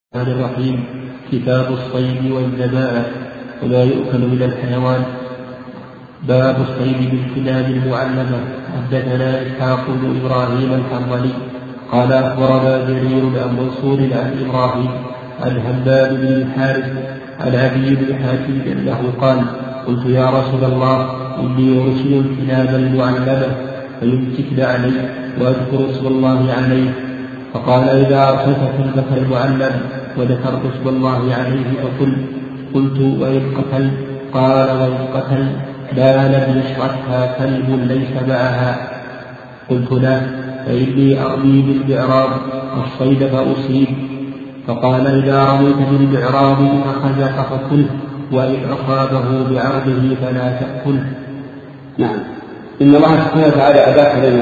الرحمن الرحيم. كتاب الصيد والذبائح ولا يؤكل من الحيوان. باب الصيد بالكلاب المعلمة. حدثنا إسحاق بن إبراهيم الحنظلي قال أخبرنا جرير عن منصور عن إبراهيم عن همام بن الحارث عن أبي بن حاتم أنه قال: قلت يا رسول الله إني أرسل الكلاب المعلمة فيمسكن علي وأذكر اسم الله عليه، فقال: إذا أرسلت كلبك المعلم وذكرت اسم الله عليه فقل. قلت: وإن قتل؟ قال: وإن قتل ما لم يشركها كلب ليس معها. قلت: لا، فإني أرمي بالمعراض الصيد فأصيب. فقال: إذا رميت بالمعراض فخزق فكله، وإن أصابه بعرضه فلا تأكله. نعم. إن الله سبحانه وتعالى أباح لنا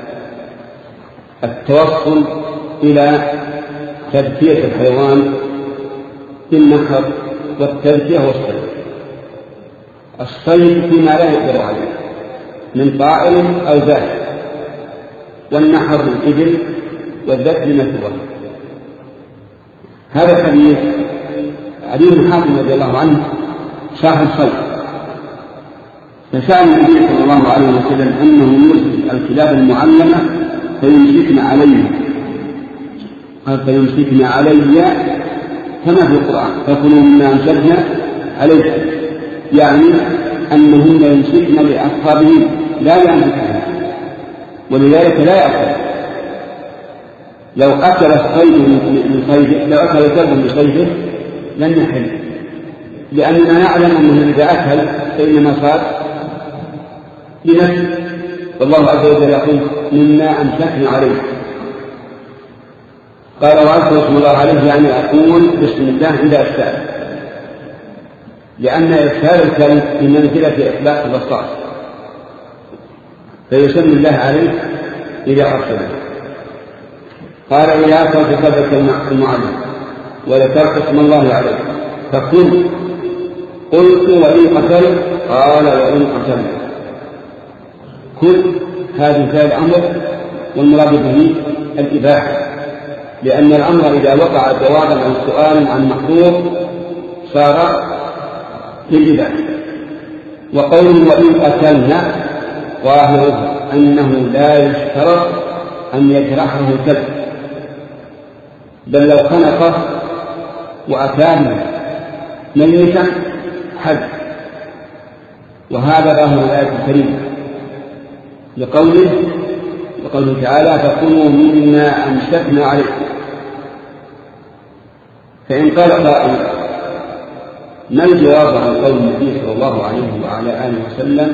التوصل إلى تذكية الحيوان بالنحر والتذكية والصيد. الصيد فيما لا يقدر عليه من طائر أو ذات، والنحر للإبل والذات للنسوة. هذا الحديث علي بن حاتم رضي الله عنه صاحب صيد، فسأل النبي صلى الله عليه وسلم أنه يرسل الكلاب المعلمة فيمسكن عليه، قال: فيمسكن علي كما في القرآن: فكلوا مما أمسكنا عليكم، يعني أنهن يمسكن لأصحابهن لا لأنفسهن، ولذلك لا يأكل. لو أكل الصيد من صيده، لو أكل كلب من صيده لن يحل، لأننا نعلم أنه إذا أكل فإنما صار لنفسه، والله عز وجل يقول: مما أمسكنا عليه. قال: وأذكر اسم الله عليه، يعني أقول بسم الله عند إرساله، لأن إرسال الكلب في منزلة إطلاق البصار، فيسمي الله عليه إذا أرسله. قال: إذا أكلت كلبك المعلم وذكرت اسم الله عليه فكل. قلت: وإن قتل؟ قال: وإن قتل. كل هذه فعل الأمر، والمراد به الإباحة، لأن الأمر إذا وقع جوابا عن سؤال عن محظور صار للإباحة. وقوله وإن قتلنا ظاهره أنه لا يشترط أن يجرحه الكلب، بل لو خنقه وأكان ميتا حد. وهذا ظاهر الآية الكريمة لقوله تعالى: فكلوا مما أمسكنا عليكم. فإن قال قائل: ما الجواب عن قول النبي صلى الله عليه وعلى آله وسلم: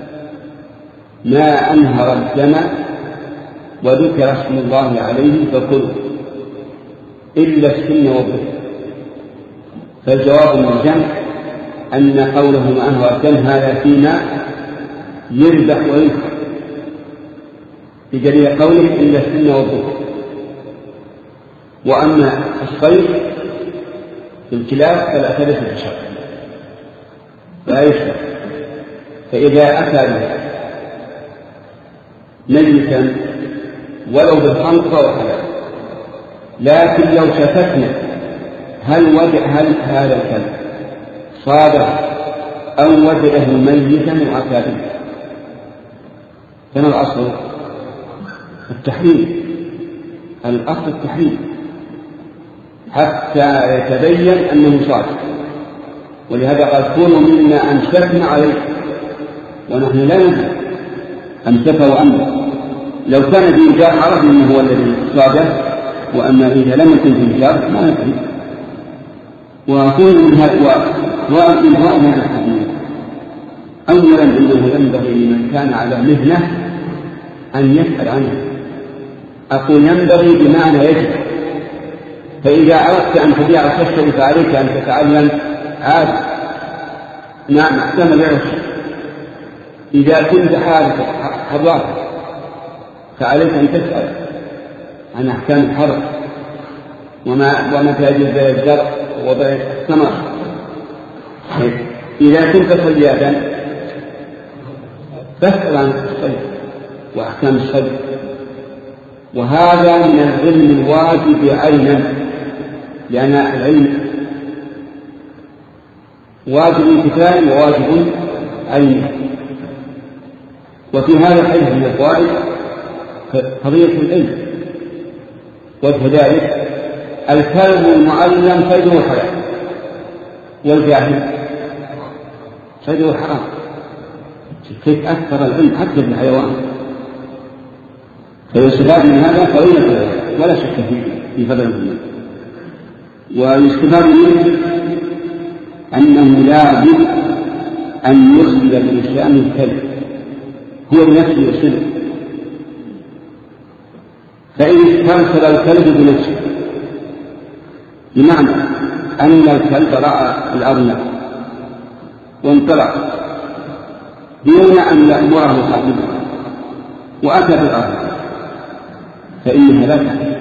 ما أنهر الدم وذكر اسم الله عليه فكلوا إلا السن والظفر؟ فالجواب من الجمع أن قوله ما أنهر الدم هذا فيما يذبح وينحر، بدليل قوله إلا السن والظفر. وأما الصيد بالكلاب فلا تلف بشر، لا يشرب. فإذا أكل ميتا ولو بالخنق فهو حلال، لكن لو شككنا هل هذا الكلب صاده أو وجده ميتا وأكله، فما الأصل؟ التحريم. الأصل التحريم حتى يتبين أنه صادق. ولهذا قال: كونوا مما أمسكنا عليه، ونحن لا ندري أمسكه وأمسك. لو كان في إنجاز عرف أنه هو الذي صاده، وأما إذا لم يكن في إنجاز ما ندري. وكون من هذا الحديث: أولا إنه ينبغي لمن كان على مهنة أن يسأل عنه. أقول ينبغي بمعنى يجب. فإذا أردت أن تبيع وتشتري فعليك أن تتعلم عاد نعم أحكام العرف. إذا كنت حضارة فعليك أن تسأل عن أحكام الحرث ومتى يجب بيع الزرع وبيع الثمر. إذا كنت صيادا فاسأل عن الصيد وأحكام الصيد، وهذا من العلم الواجب عينا، لأن العلم واجب كفاية وواجب عيني. وفي هذا الحديث من الفوائد قضية العلم، وجه ذلك الكلب المعلم صيده حلال، والجاهل صيده حرام. كيف أكثر العلم حتى في الحيوان، فيستفاد من هذا فضيلة ولا شك في فضل العلم. ويستفاد منه أنه لا بد أن يرسل الإنسان الكلب، هو بنفسه يرسله، فإن استرسل الكلب بنفسه بمعنى أن الكلب رأى الأرنب وانطلق دون أن يأمره صاحبه وأتى بالأرنب، فإنها لا تحل،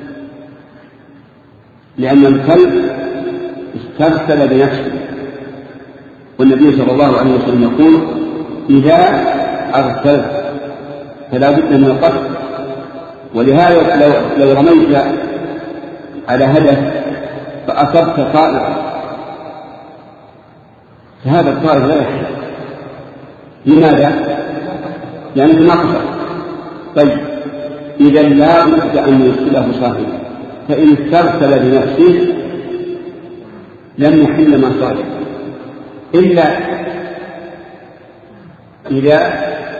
لأن الكلب استرسل بنفسه. والنبي صلى الله عليه وسلم يقول إذا أرسلت فلا بد من القتل. ولهذا لو رميت على هدف فأصبت طائرا فهذا الطائر لا يحل. لماذا؟ لأنه نقص. طيب إذا لا بد أن يرسله صاحبه، فإن استرسل بنفسه لم يحل ما صاحبه إلا إذا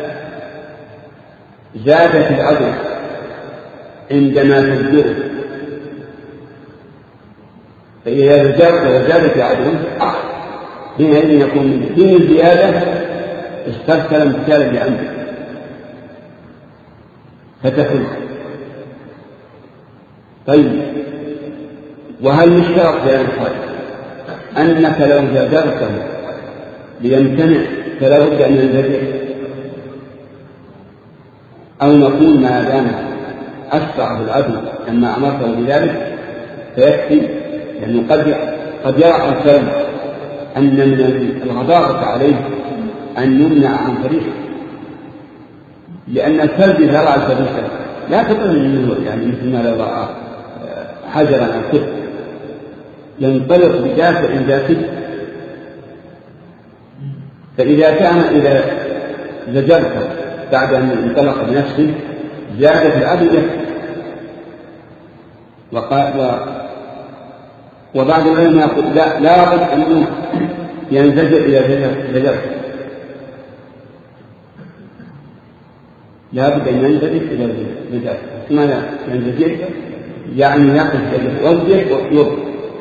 زادت العدل عندما تبدأ، فإذا زادت العدل حينئذ يكون من دين الزيادة استرسل امتثالا لأمره فتحل. طيب وهل يشترط في الخير أنك لو جادرته ليمتنع فلا بد أن ينزجر، أو نقول ما دام أسرع في العدل لما أمرته بذلك فيكفي، لأنه قد يرى الكلب أن من الغضاضة عليه أن يمنع عن طريقه، لأن الكلب إذا رأى الفريسة لا تطلع منه، يعني مثل ما لو رأى حجرا أو كتب ينطلق بدافع ذاته. فإذا كان إذا زجرته بعد أن انطلق بنفسه زادت العدل، وبعض العلماء يقول لا بد أن ينزجر إلى زجرته، لا بد أن ينزجر إلى زجرته. ماذا ينزجر؟ يعني يقف يوجه ويضرب،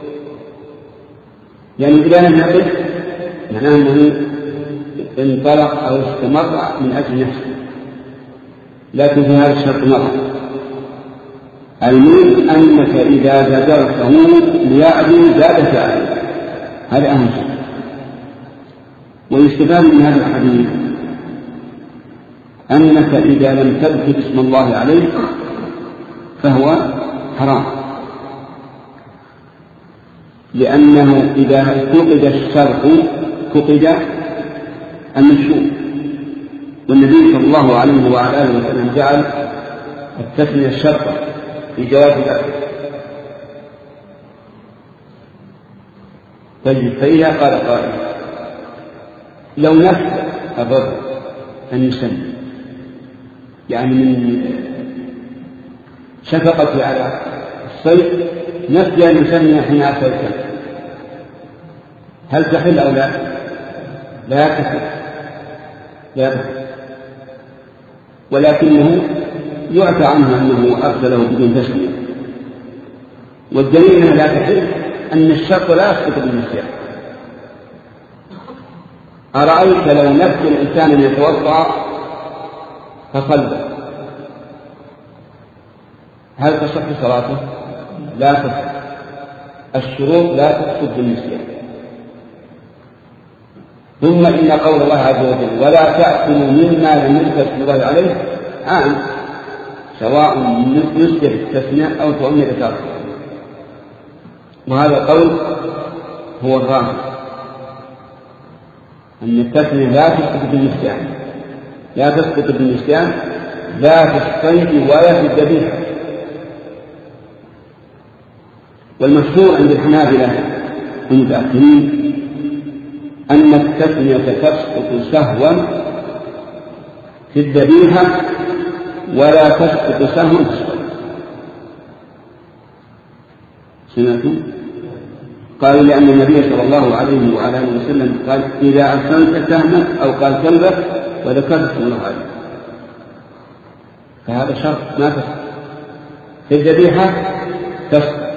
يعني إذا لم يقف معناه أنه انطلق أو استمر من أجل نفسه، لكن في هذا الشرط مرة المهم أنك إذا زجرته ليعدل زاد فعله، هذا أهم شيء. ويستفاد من هذا الحديث أنك إذا لم تذكر اسم الله عليه فهو حرام، لأنه إذا فقد الشرط فقد المشروع. والنبي صلى الله عليه وعلى آله وسلم جعل التسمية الشرطة في جواز ذلك. طيب فإذا قال قائل لو نفى الرجل أن يسمي، يعني من شفقة على الصيد نفي أن يسمي حين أكل الكلب، هل تحل أو لا؟ لا تحل، لا تحل، ولكنه يعفى عنه أنه أرسله بدون تسمية. والدليل أنها لا تحل أن الشرط لا يسقط بالنسيان. أرأيت لو نفي الإنسان أن يتوضأ فصلى، هل تصح صلاته؟ لا تصح، الشروط لا تسقط بالنسيان. ثم إن قول الله عز وجل ولا تأكلوا مما لم يذكر اسم الله عليه عام، سواء يذكر التسمية أو تؤمن الإثارة، وهذا القول هو الراجح أن التسمية لا تسقط بالنسيان، لا تسقط بالنسيان لا في الصيد ولا في الذبيحة. والمشهور عند الحنابلة المتأخرين أن التسمية تسقط سهوا في الذبيحة ولا تسقط سهوا في الصيد. سمعتم؟ قالوا لأن النبي صلى الله عليه وعلى آله وسلم قال إذا أرسلت سهمك أو قال كلبك وذكرت اسم الله عليه، فهذا شرط ما تسقط. في الذبيحة تسقط،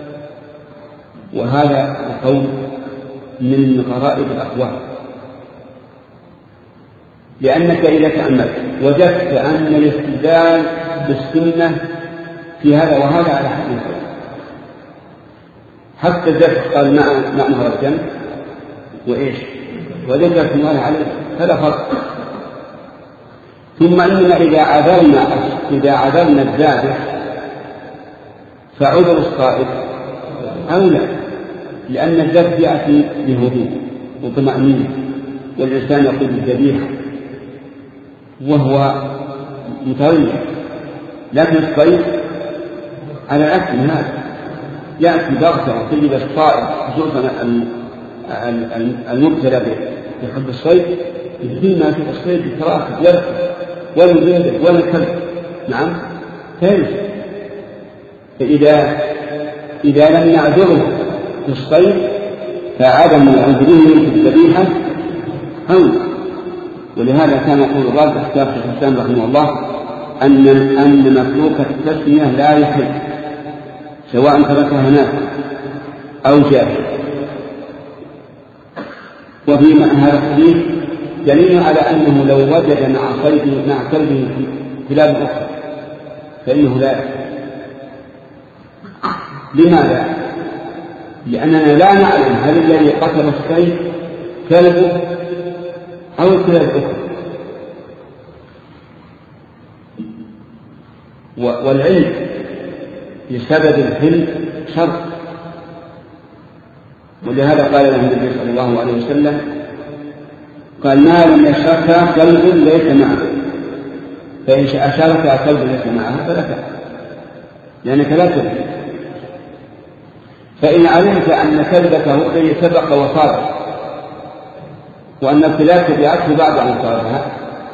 وهذا القول من غرائب الأقوال، لأنك إذا تأملت وجدت أن الاستدلال بالسنة في هذا وهذا على حد سواء. حتى الذبح قال ماء نهر الدم وإيش وذكر في الله عليه، هذا فرق. ثم إننا إذا عذرنا الذابح فعذر الصائد أولى، لأن الذبح يأتي بهدوء وطمأنينة والإنسان يقود الذبيحة وهو متولع. لكن الصيد على العكس من هذا، يأتي بغتة وتجد الصائد خصوصا المبتلى بحب الصيد يجزي ما في الصيد بتراكب يركب ولا يزيد ولا كلب. نعم ثالث. فإذا لم يعذره في الصيد فعدم عذره في الذبيحة أولى. ولهذا كان يقول الرازي اختار شيخ الإسلام رحمه الله أن مفلوك التسمية لا يحل سواء تركها نافع أو جاهل. وفي هذا الحديث دليل على أنه لو وجد مع كلبه في بلاد أخرى فإنه لا يحل. لماذا؟ لأننا لا نعلم هل الذي قتل الصيد كلبه أو الكلاب الأخرى، والعلم بسبب الحل شرط. ولهذا قال له النبي صلى الله عليه وسلم قال ما لم يشركها كلب ليس معه، فإن أشاركها كلب ليس معها فلا تأكل لأنك لا تدري. فإن علمت أن كلبك هو الذي سبق وصار وأن الكلاب تبعته بعد أن صارها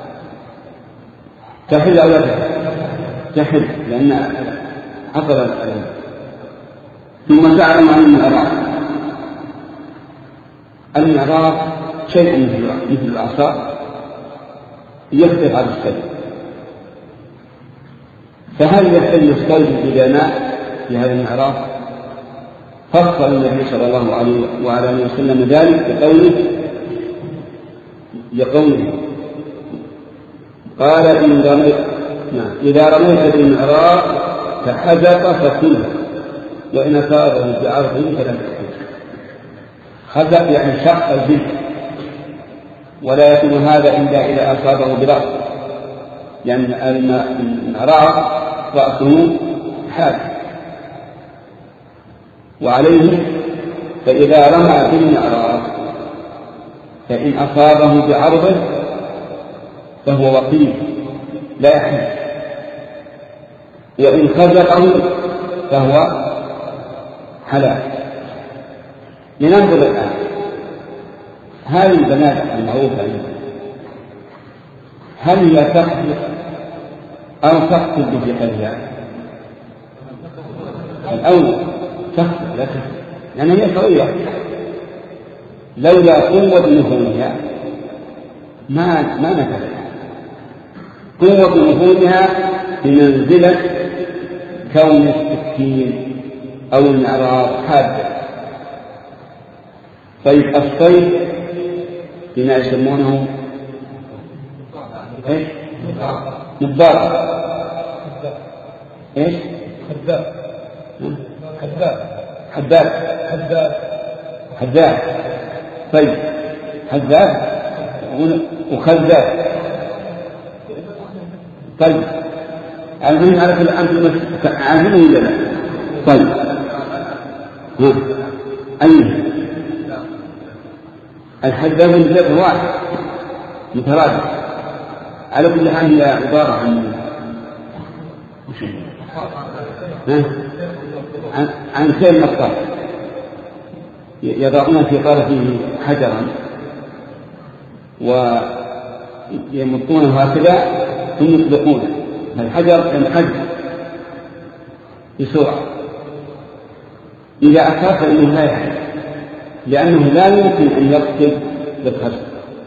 تحل أو لا تحل لأن حصل الألم. ثم تعلم عن المعراض شيء مثل الأعصاب يختلف على الصيد. فهل يحل الصيد إذا ماء في هذا المعراض؟ فصل النبي صلى الله عليه وعلى آله وسلم ذلك بقوله قال إذا رميت بالمعراض فحذق فكله وإن أصابه بعرض فلا تأكله. حذق يعني شق الجلد، ولا يكون هذا إلا إذا أصابه برأس، لأن المعراض رأسه حاد. وعليه فإذا رمى بالمعراض فإن أصابه بعرضه فهو وقيل لا يحمل، وإن خزقه فهو حلال. لننظر الآن هذه البنادق المعروفة هل هي تخلق أو تقتل بحلها؟ الأول تخلق لا تخلق، لأن هي صغيرة لولا قوة نفوذها ما نفذها. قوة نفوذها بمنزلة كون السكين أو المعراض حادة. طيب الصيد بما يسمونه ايش؟ نبار. ايش؟ حداد. طيب حداد وخذاب. طيب عارفين أنتم عارفين ولا لا؟ طيب أي الحداد والذئب واحد مترادف. على كل حال هي عبارة عن عن خيل نطاط يضعون في طرفه حجرا ويمطونه هكذا ثم يطلقونه، الحجر ينحج بسرعة، إذا أصاب فإنه لا يحل، لأنه لا يمكن أن يقتل بالخشب،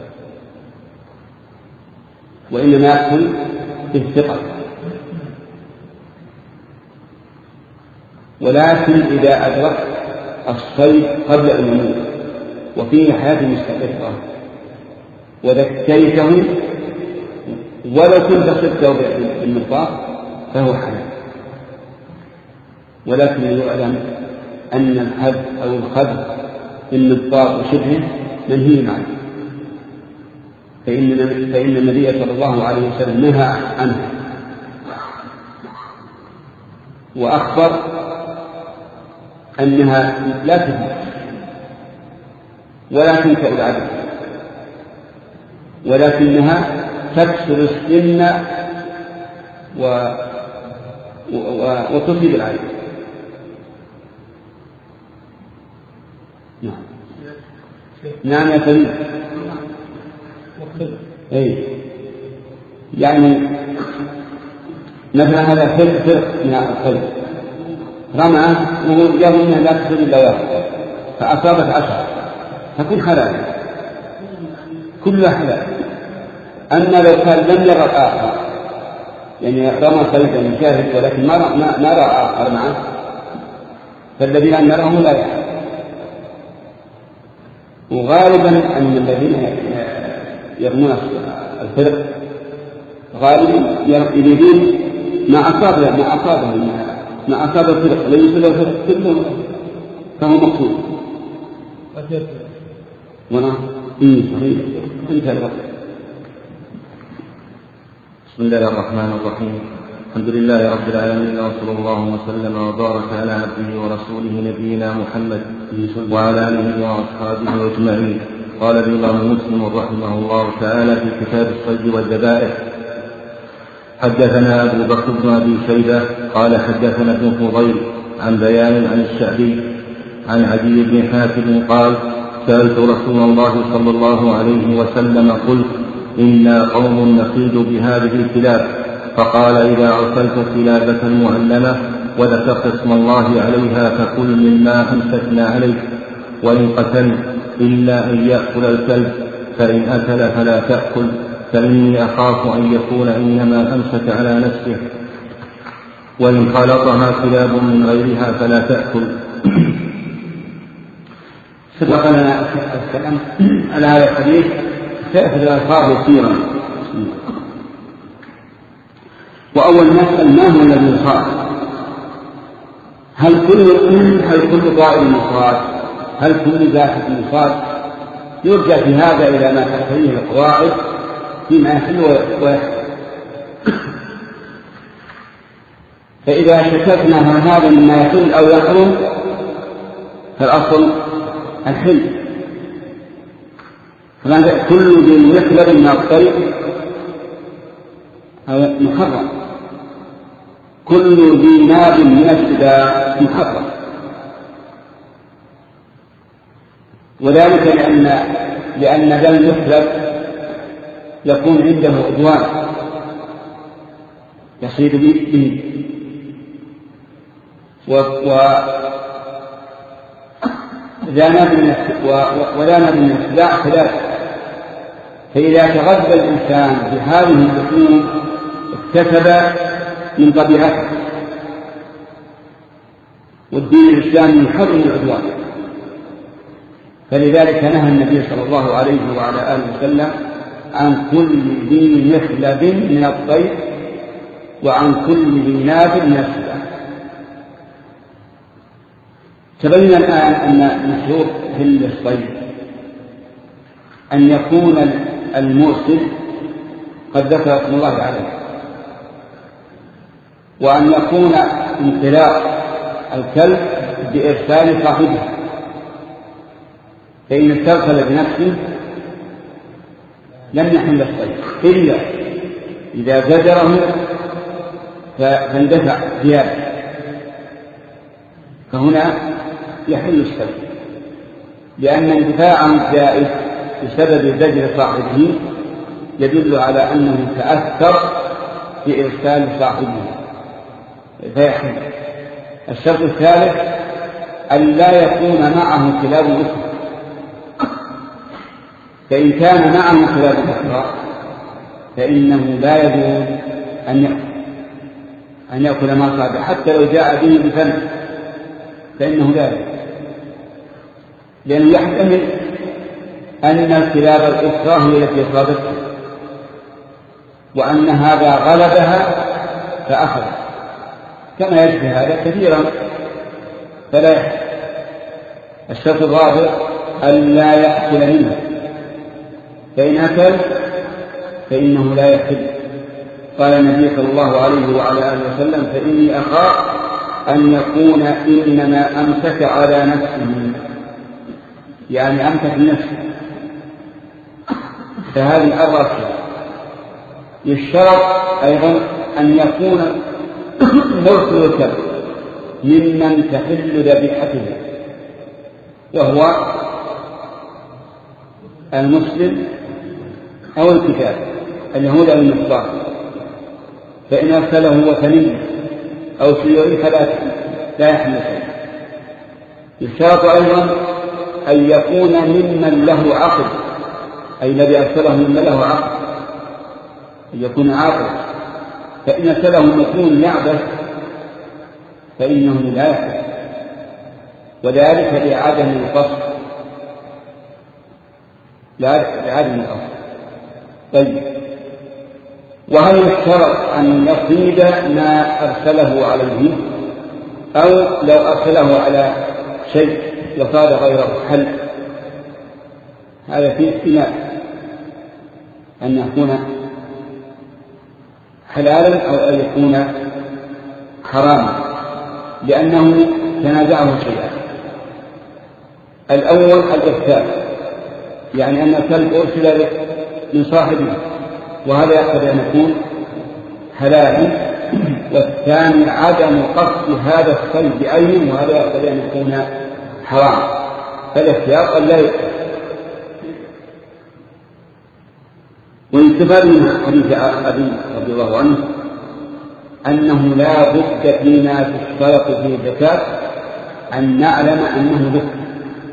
وإنما يقتل بالثقل. ولكن إذا أدرك الصيد قبل أن يموت وفيه حياة مستقرة وذكيته ولو كنت صدته بالمطاف فهو حلال. ولكن يعلم أن الحذف أو الخذف بالمطاف وشبهه منهي عنه، فإن النبي صلى الله عليه وسلم نهى عنه وأخبر أنها لا تثبت ولا تنكأ العدل، ولكنها تكسر السن وتصيب العدل. نعم يا سليم. أي يعني مثلا هذا فرق من الخلق رمى ويظن أنها لا تصيب إلا واحد فأصابت 10 تكون حلال، كلها حلال. أما لو كان لم يرى الآخر يعني رمى صيدا يشاهد ولكن ما رأى آخر معه فالذي لم يره لا يحل. وغالبا أن الذين يرمون الفرق غالبا يريدون ما أصاب الفرق ليس له فرق كله فهو مقصود. ونعم صحيح. انتهى الوقت. بسم الله الرحمن الرحيم. الحمد لله رب العالمين، وصلى الله وسلم وبارك على عبده ورسوله نبينا محمد وعلى آله وأصحابه أجمعين. قال الإمام مسلم رحمه الله تعالى في كتاب الصيد والذبائح: حدثنا أبو بكر بن أبي شيبة قال حدثنا ابن فضيل عن بيان عن الشعبي عن عدي بن حاتم قال: سألت رسول الله صلى الله عليه وسلم قلت: إنا قوم نصيد بهذه الكلاب، فقال: إذا أرسلت كلابة معلمة وذكرت اسم الله عليها فكل مما أمسكنا عليك، وإن قتل إلا أن يأكل الكلب، فإن أكل فلا تأكل، فإني أخاف أن يكون إنما أمسك على نفسه، وإن خالطها كلاب من غيرها فلا تأكل. سبق لنا الكلام على هذا الحديث، سيأخذ الألفاظ كثيرا. وأول نسأل: ما هو الذي يصاد؟ هل كل طائر مصاد؟ هل كل ذات مصاد؟ يرجع في هذا إلى ما تقتضيه القواعد فيما يحل ويحرم. فإذا شككنا هذا مما يحل أو يحرم فالأصل الحل. كل ذي مخلب من الطير محرم، كل ذي ناب من السباع محرم. وذلك لأن ذا المخلب يكون عنده عدوان يصيد به، وذا ناب من السباع 3. فإذا تغذى الإنسان بهذه اللحوم اكتسب من طبيعته، والدين الإسلامي يحرم العدوان. فلذلك نهى النبي صلى الله عليه وعلى آله وسلم عن كل ذي مخلب من الطير وعن كل ذي ناب من السباع. تبين الآن أن مشروط في الصيد أن يكون المرسل قد ذكر اسم الله عليه، وأن يكون انطلاق الكلب بإرسال صاحبه، فإن استرسل بنفسه لم يحل الصيد إلا إذا زجره فاندفع زيادة. فهنا يحل السبب، لأن الدفاع عن الجائز بسبب زجر صاحبه يدل على أنه تأثر بإرسال صاحبه فيحل. الشرط الثالث أن لا يكون معه كلاب أخرى، فإن كان معه كلاب أخرى فإنه لا يجوز أن يأكل ما صاد، حتى لو جاء به بفم فإنه لا يجوز، لأنه يحتمل أن الكلاب الأخرى هي التي صادتها وأن هذا غلبها فأخذ، كما يجري هذا كثيرا فلا يحتمل. الشرط الرابع أن لا يأكل منها، فإن أكل فإنه لا يحل. قال النبي صلى الله عليه وعلى آله وسلم: فإني أخاف أن يكون إنما أمسك على نفسه، يعني أمسك نفسه، فهذه الرابعة. يشترط أيضا أن يكون مرسل الكلب ممن تحل ذبيحته، وهو المسلم أو الكتاب، اليهود أو النصارى، فإن أرسله وثني أو سيوري فلا يحمل شيء. يشترط أيضا أن يكون ممن له عقل، أي الذي أرسله ممن له عقل، أن يكون عاقل، فإن أرسله مكون يعبث فإنه لا يحمل، وذلك لعدم القصد. طيب، وهل يشترط أن يصيد ما أرسله عليه، أو لو أرسله على شيء يصاد غيره حل؟ هذا فيه احتمال أن يكون حلالا أو أن يكون حراما، لأنه تنازعه شيئا. الأول الإرسال، يعني أن الكلب أرسل من صاحبه، وهذا يقتضي أن يكون حلالا. والثاني عدم قصد هذا الصيد بعينه، وهذا يقتضي أن يكون حرام، فالاحتياط أن لا يقتل. ويستفاد من حديث أبي رضي الله عنه أنه لا بد فيما تشترط فيه الزكاة أن نعلم أنه ذكر،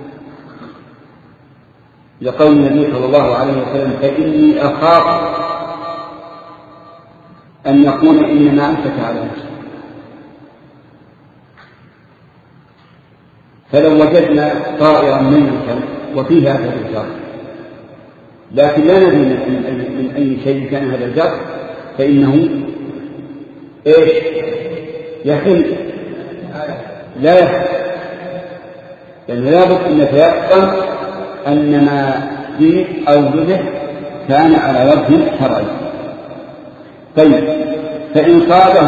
لقول النبي صلى الله عليه وسلم: فإني أخاف أن يكون إنما أمسك على نفسه. فلو وجدنا طائرا ميتا وفيه هذا الجر، لكن لا ندري من أي شيء كان هذا الجر، فإنه يحل لا يحل، لأنه لا بد أن نتيقن أن ما فيه أو به كان على وجه شرعي. طيب، فإن صاده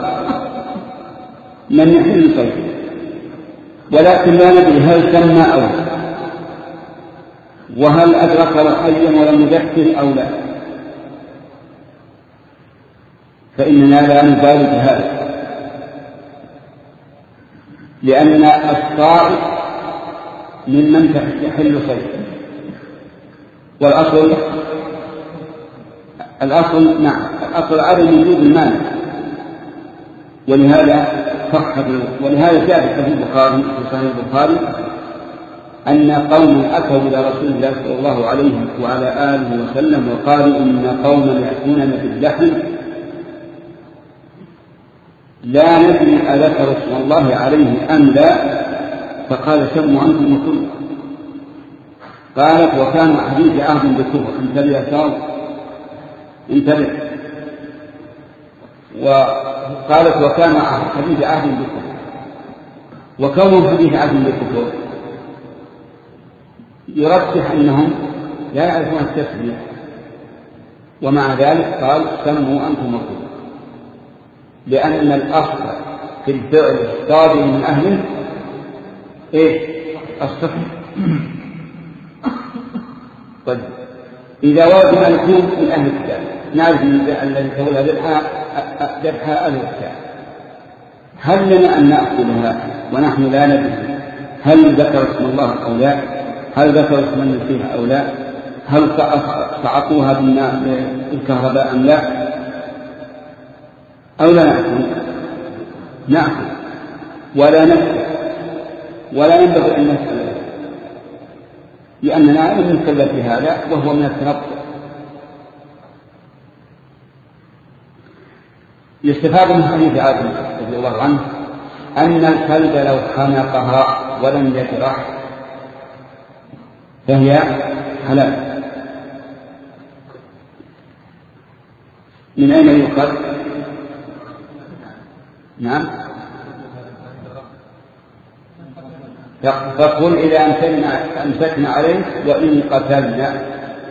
من يحل صيده، ولكن لا ندري هل سمى أو لا، وهل أدرك حيا ولم يذكر أو لا، فإننا لا نبالي بهذا، لأن الصائد ممن يحل صيده. والأصل الأصل عدم وجود المانع، ولهذا جاء في البخاري في صحيح البخاري أن قوما أتوا إلى رسول الله صلى الله عليه وعلى آله وسلم وقالوا: إن قوما يأتوننا باللحم لا ندري أذكر اسم الله عليه أم لا، فقال: سموا أنتم وكلوا. قالت: وكان حديث عهد بالكفر. انتبه يا شاطر، انتبه. وقالت: وكان حديث عهد بالكفر. وكون حديث عهد بالكفر يرجح أنهم لا يعرفون التسمية، ومع ذلك قال: سموا أنتم وكلوا، لأن الأصل في الفعل الصادر من أهله الصفر. طيب، إذا وجد أن يكون من أهل الكتاب، نعرف الذي تولى ذبحها أهل الكتاب، هل لنا أن نأكلها ونحن لا ندري هل ذكر اسم الله أو لا؟ هل ذكر اسم المسيح أو لا؟ هل صعقوها بالكهرباء أم لا؟ أو لا نأكل؟ نأكل ولا نسأل ولا ينبغي أن نسأل، لأننا لم نتكلم في هذا وهو من التنطع. يستفاد من حديث عائشة رضي الله عنه أن الكلب لو خنقها ولم يجرح فهي حلال. من أين يؤخذ؟ نعم، فقل إذا أمسكنا عليه وإن قتلنا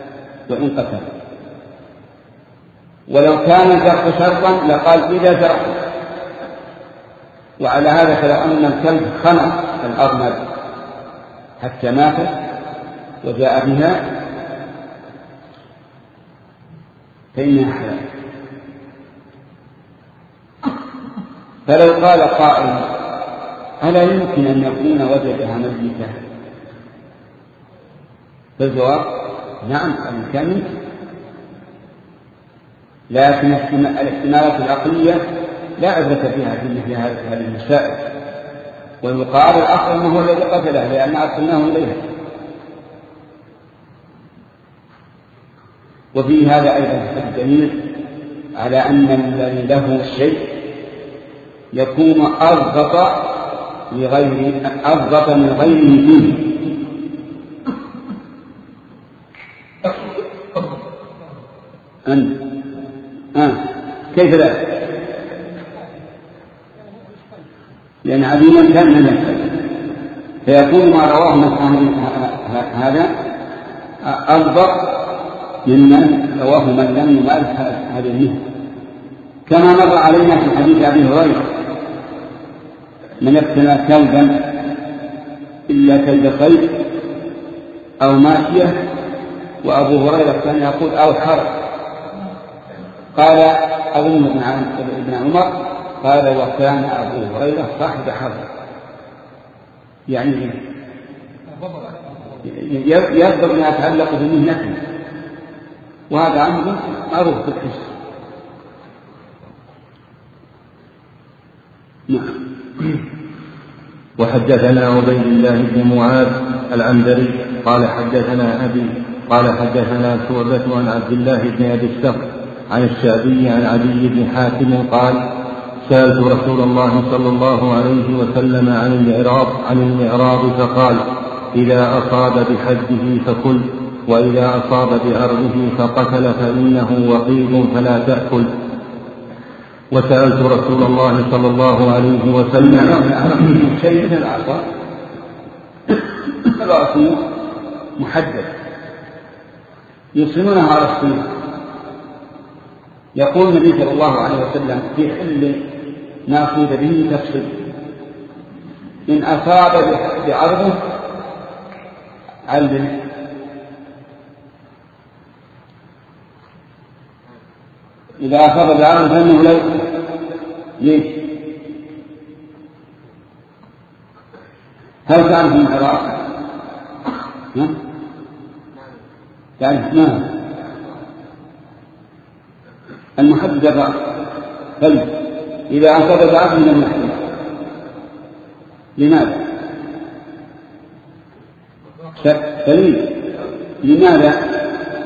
ولو كان الجرح شرطا لقال إذا جرح. وعلى هذا فلو أن الكلب خنق الأرنب حتى ماتت وجاء بها فإنها حلال. فلو قال قائل ألا يمكن أن يكون وجدها ميتة؟ فالجواب نعم، الإمكان يمكن، لكن الاحتمالات العقلية لا عبرة فيها في مثل هذه المسائل، والمقابل الأصل أنه هو الذي قتله لأن أرسلناه إليها. وفي هذا أيضا الدليل على أن الذي له الشيء يكون أضغط من غيره فيه. كيف ذلك؟ لأن عديما كان من الكلب، فيكون ما رواه من هذا أضبط ممن رواه من لم يمارس هذه المهنة، كما مر علينا في حديث أبي هريرة: من يقتل كلبا إلا كلب صيد أو ماشية. وأبو هريرة كان يقول أو حرب. قال أظن ابن عمر قال وكان أبو هريرة صاحب حرب، يعني يقدر ما يتعلق بمهنته، وهذا عنه معروف بالحس. وحدثنا عبيد الله بن معاذ العنبري قال حدثنا أبي قال حدثنا شعبة عن عبد الله بن أبي السفر عن الشعبي عن عدي بن حاتم قال سألت رسول الله صلى الله عليه وسلم عن المعراض فقال إذا أصاب بحده فكل، وإذا أصاب بعرضه فقتل فإنه وقيد فلا تأكل. وسألت رسول الله صلى الله عليه وسلم شيء من العصا رأسه محدد يصنونها على الصين. يقول النبي صلى الله عليه وسلم في حل ما صيد به تفصيل: إن أصاب بعرضه علم، إذا أصاب بعرضه فإنه لا يقتل. ليش؟ هل كان في المعراض؟ يعني ما المحدد الرأس، بل إذا أصاب بعرضه من المحدد. لماذا؟ سليم. لماذا؟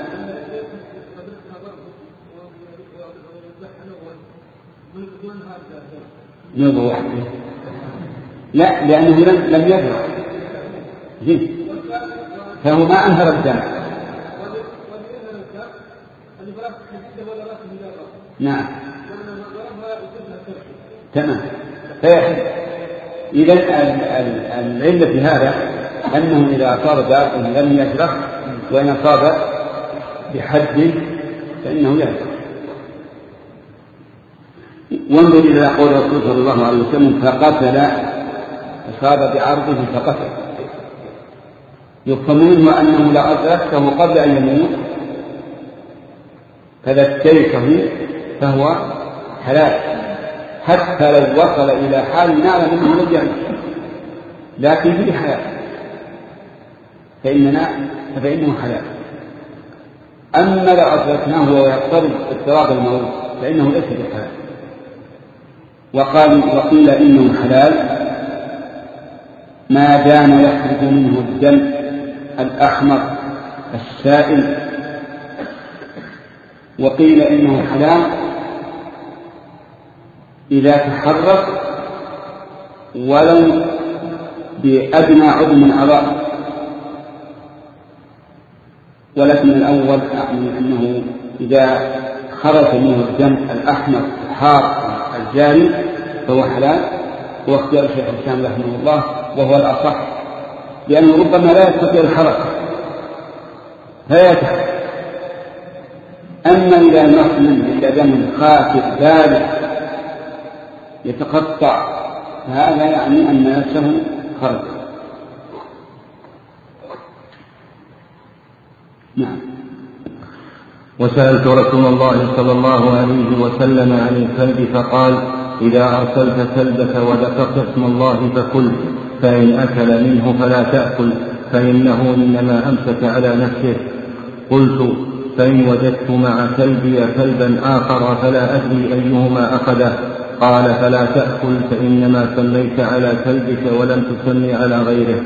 يضوح. لا، لأنه لم يضوح فهو ما أنهر الدم. نعم تمام. إذا العلة في هذا أنه إذا أصاب بعرضه لم يجرح، وإن أصاب بحد فإنه يجرح. وانظر إلى قول الرسول صلى الله عليه وسلم: فقتل، أصاب بعرضه فقتل. يفهم منه أنه لا أدركه قبل أن يموت فذكرته فهو حلال، حتى لو وصل إلى حال نعلم أنه رجع لكن فيه حياة فإنه حلال. أما لو أدركناه وهو يقترب اضطراب الموت فإنه ليس بحلال. وقيل إنه حلال ما دام يخرج منه الدم الأحمر السائل، وقيل إنه حلال إذا تحرك ولو بأدنى عضو من أعضاء. ولكن الأول أعني أنه إذا خرج منه الدم الأحمر الحار الجاري فهو حلال، هو اختيار شيخ الإسلام رحمه الله وهو الأصح، لأنه ربما لا يستطيع الحركة فلا يتحرك. أما إذا نصل إلى دم خافق بارد يتقطع فهذا يعني أن نفسه خرج. نعم. وسألت رسول الله صلى الله عليه وسلم عن الكلب فقال: إذا أرسلت كلبك وذكرت اسم الله فكل، فإن أكل منه فلا تأكل، فإنه إنما أمسك على نفسه. قلت: فإن وجدت مع كلبي كلبا آخر فلا أدري أيهما أخذه؟ قال: فلا تأكل، فإنما سميت على كلبك ولم تسمي على غيره.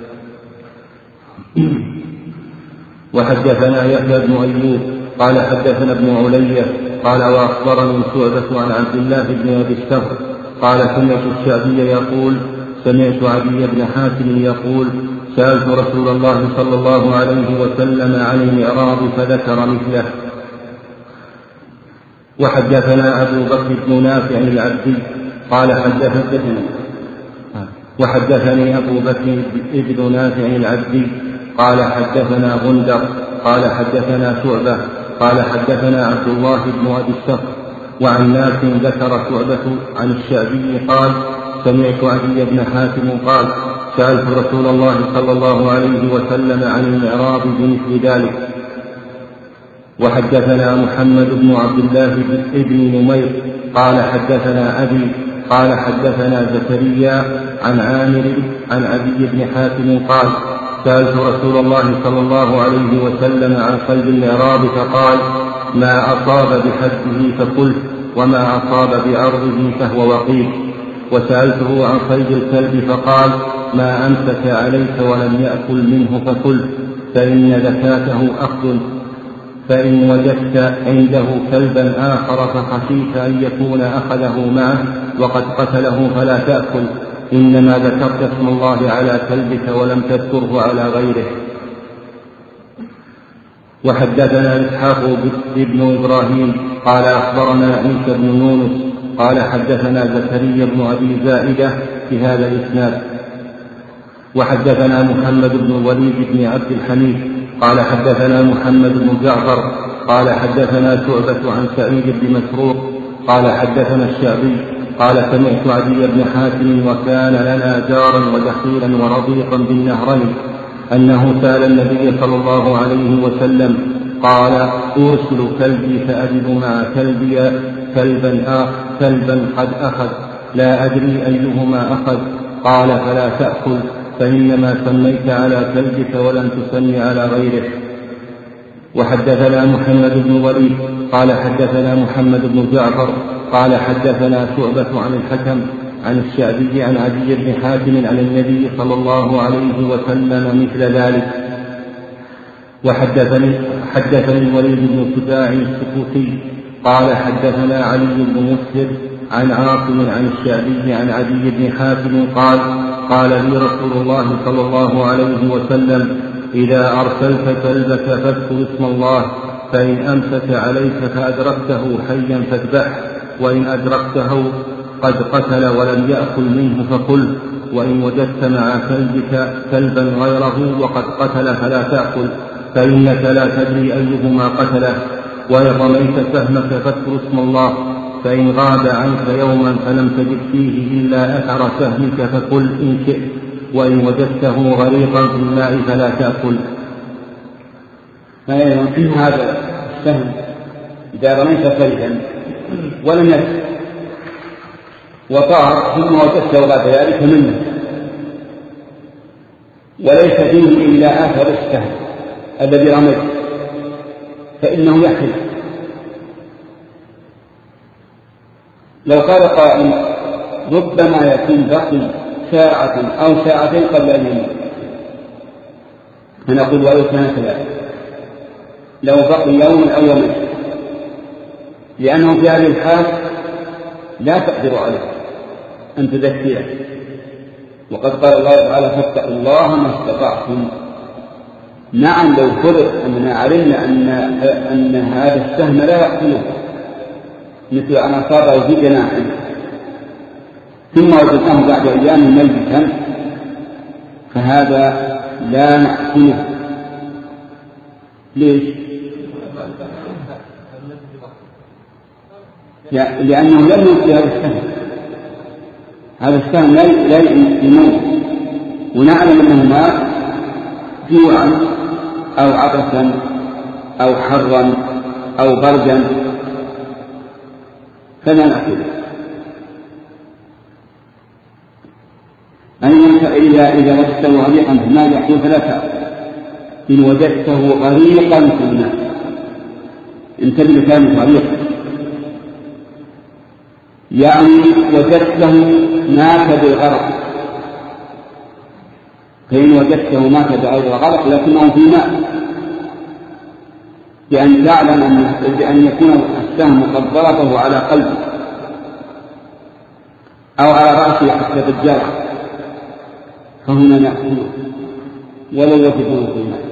وحدثنا يحيى بن أيوب قال حدثنا ابن علية قال: وأخبرني شعبة عن عبد الله بن أبي السهر قال: سمعت الشعبي يقول: سمعت عدي بن حاتم يقول: سألت رسول الله صلى الله عليه وسلم عن المعراض فذكر مثله. وحدثنا أبو بكر بن نافع العبدي قال وحدثني أبو بكر بن نافع العبدي قال حدثنا غندر قال حدثنا شعبة قال حدثنا عبد الله بن أبي السهر. وعن نافع ذكر شعبة عن الشعبي قال: سمعت عدي بن حاتم قال: سألت رسول الله صلى الله عليه وسلم عن المعراض بمثل ذلك. وحدثنا محمد بن عبد الله بن نمير قال حدثنا أبي قال حدثنا زكريا عن عامر عن عدي بن حاتم قال: سألت رسول الله صلى الله عليه وسلم عن قلب المعراض فقال: ما أصاب بحده فقلت، وما أصاب بعرضه فهو وقيل. وسألته عن صيد الكلب فقال: ما أمسك عليك ولم يأكل منه فقلت، فإن زكاته أخذ، فإن وجدت عنده كلبا آخر فخشيت أن يكون أخذه معه وقد قتله فلا تأكل، إنما ذكرت اسم الله على كلبك ولم تذكره على غيره. وحدثنا إسحاق بن إبراهيم قال أخبرنا عيسى بن يونس قال حدثنا زكريا بن أبي زائدة في هذا الإسناد. وحدثنا محمد بن الوليد بن عبد الحميد قال حدثنا محمد بن جعفر قال حدثنا شعبة عن سعيد بن مسروق قال حدثنا الشعبي قال: سمعت عدي بن حاتم وكان لنا جارا ودخيلا ورضيقا بالنهرين أنه سأل النبي صلى الله عليه وسلم قال: أرسل كلبي فأجد مع كلبي كلبا قد أخذ لا أدري أيهما أخذ. قال: فلا تأكل، فإنما سميت على كلبك ولم تسمي على غيره. وحدثنا محمد بن وليد قال حدثنا محمد بن جعفر قال حدثنا شعبة عن الحكم عن الشعبي عن عدي بن حاتم عن النبي صلى الله عليه وسلم مثل ذلك. وحدثني الوليد بن سداع السكوتي قال حدثنا علي بن مسهر عن عاصم عن الشعبي عن عدي بن حاتم قال لي رسول الله صلى الله عليه وسلم: إذا أرسلت كلبك فاذكر اسم الله، فإن أمسك عليك فأدركته حيا فاذبحه، وإن أدركته قد قتل ولم يأكل منه فكل، وإن وجدت مع كلبك كلبا غيره وقد قتل فلا تأكل، فإنك لا تدري أيهما قتله. وإن رميت سهمك فاذكر اسم الله، فإن غاب عنك يوما فلم تجد فيه إلا أثر سهمك فكل إن شئت، وإن وجدته غريقا في الماء فلا تأكل. فيمكن هذا السهم إذا رميت كلبا ولم يدرك وطار ثم وجدته بعد ذلك منه وليس فيه إلا آثر السهم الذي رميته فإنه يحل. لو قال قائل ربما يكون بقي ساعة أو ساعتين قبل أن يموت، فنقول ولو كان كذلك، لو بقي يوم أو يومين، لأنه في هذه الحال لا تقدر عليه أن تذكره. وقد قال الله تعالى فاتقوا الله ما استطعتم. نعم لو فرض أننا علمنا أن هذا السهم لا يقتله مثل أن أصابه في جناحه ثم وجدناه بعد أيام ميتا فهذا لا نحسنه. ليش؟ لأنه لم يمت هذا السهم، هذا السهم لا يموت، ونعلم أنه مات جوعا أو عطشا أو حرا أو بردا فلا نأكله. إذا وجدته غريقا في الماء يحصل فلا تأكل. إن وجدته غريقا في الماء، انتبه لكلمة غريقا، يعني وجدته مات بالغرق. فإن وجدته مات بغير غرق لكنه في ماء، بأن تعلم بأن يكون السهم قد ضربه على قلبه أو على رأسه حتى بالجرح، فهنا نأكله ولو وجدته في ماء.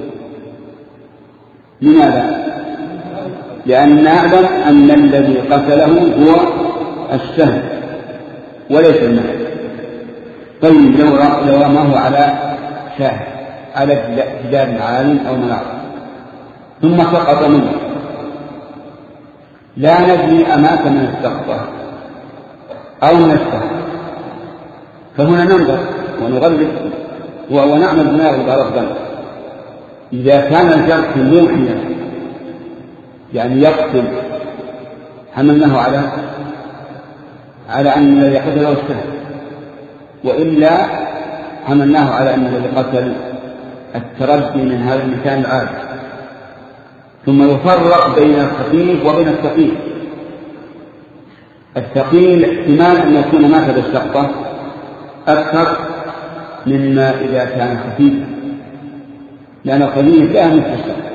لماذا؟ لأن نعلم أن الذي قتله هو السهم وليس الماء. طيب لو رماه على شاهد على جدار عال أو منار ثم سقط منه، لا ندري أمات من السقطة أو من السهم، فهنا ننظر ونغلق ونعمل بناء ربنا. إذا كان الجرح موحيا يعني يقتل حملناه على أن الذي قتله السهم، وإلا حملناه على أن الذي قتل التردي من هذا المكان العادي. ثم يفرق بين الخفيف وبين الثقيل. الثقيل احتمال أن يكون مات بالسقطة أكثر مما إذا كان خفيفا، لأن الخفيف لا مثل السقطة.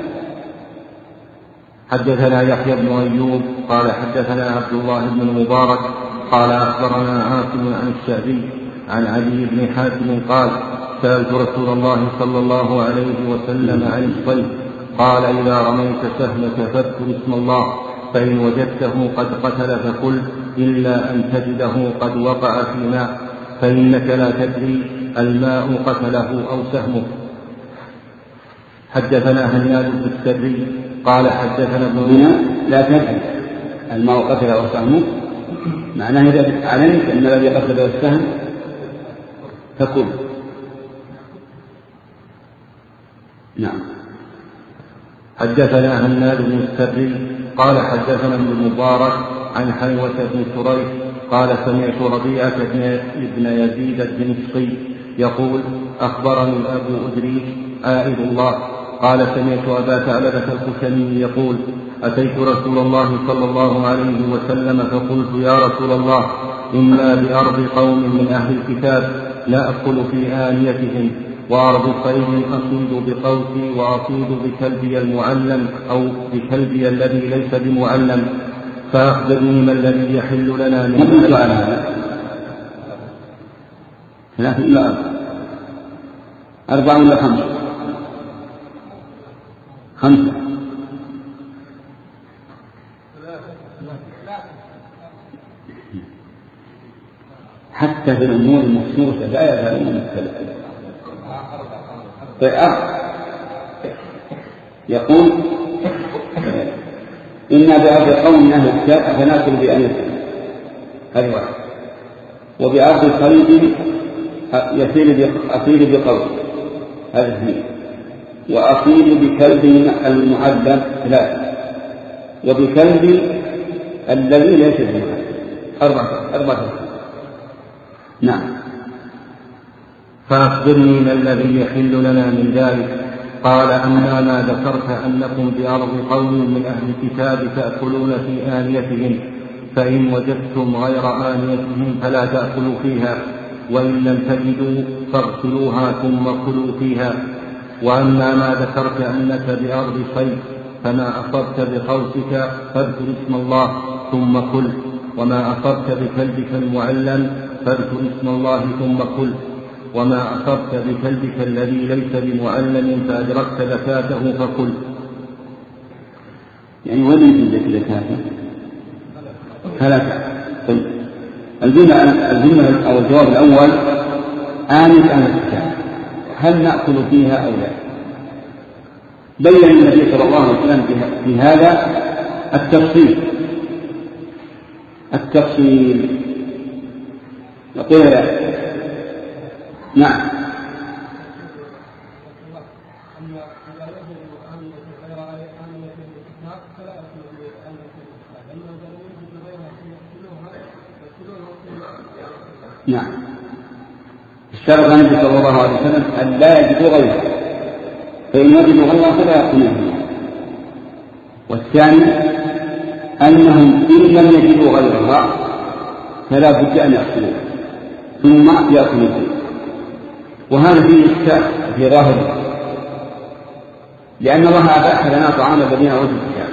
حدثنا يحيى بن أيوب قال حدثنا عبد الله بن المبارك قال أخبرنا عاصم عن الشعبي عن علي بن حاتم قال سألت رسول الله صلى الله عليه وسلم عن الصيد قال إذا رميت سهمك فاذكر اسم الله، فإن وجدته قد قتل فقل إلا أن تجده قد وقع في ماء، فإنك لا تدري الماء قتله أو سهمه. حدثنا هناد بن السري قال حدثنا ابن لا تدري الماء قتله أو سهمه، معناه إذا علمت أن الذي قتله السهم فقل. نعم. حدثنا هناد بن السري قال حدثنا ابن المبارك عن حيوة بن سريح قال سمعت ربيعة بن يزيد الدمشقي يقول أخبرني أبو إدريس عائد الله قال سمعت أبا ثعلبة الخشني يقول أتيت رسول الله صلى الله عليه وسلم فقلت يا رسول الله إنا بأرض قوم من أهل الكتاب نأكل في آنيتهم، وأرض صيد أصيد بقوسي وأصيد بكلبي المعلم أو بكلبي الذي ليس بمعلم، فأخبرني ما الذي يحل لنا من هذا. ثلاثة إلا أربعة ولا خمسة حتى في الأمور المخصوصة لا يزالون مختلفين. يقول إنا بأرض قوم من أهل الكتاب أفناكل بأنفسهم، هذه واحد. وبأرض صيد أصيل بقوس، هذا اثنين. وأصيل بكلب المعلم، ثلاثة. وبكلب الذي ليس بمعلم، أربعة. نعم. فأخبرني ما الذي يحل لنا من ذلك؟ قال أما ما ذكرت أنكم بأرض قوم من أهل الكتاب تأكلون في آنيتهم، فإن وجدتم غير آنيتهم فلا تأكلوا فيها، وإن لم تجدوا فاغسلوها ثم كلوا فيها. وأما ما ذكرت أنك بأرض صيد، فما أصبت بخوفك فاذكر اسم الله ثم كل، وما أصبت بكلبك المعلم فاذكر اسم الله ثم كل، وما أصبت بكلبك الذي ليس بمعلم فأدركت زكاته فكل. يعني وين يجب زكاته؟ ثلاثة. الجملة أو الجواب الأول آنية أهل الكتاب هل نأكل فيها أو لا؟ بين النبي صلى الله عليه وسلم في هذا التفصيل يقول لا. نعم. نعم. اشترط النبي صلى الله عليه وسلم أن لا يجدوا غيره، فإن وجدوا غيره فلا يأكلون. والثاني أنهم إن لم يجدوا غيرها فلا بد أن يأكلوا ثم يأكلوا. وهذا فيه إشكال في ظاهره، لأن الله أباح لنا طعام الذين أوتوا الكتاب،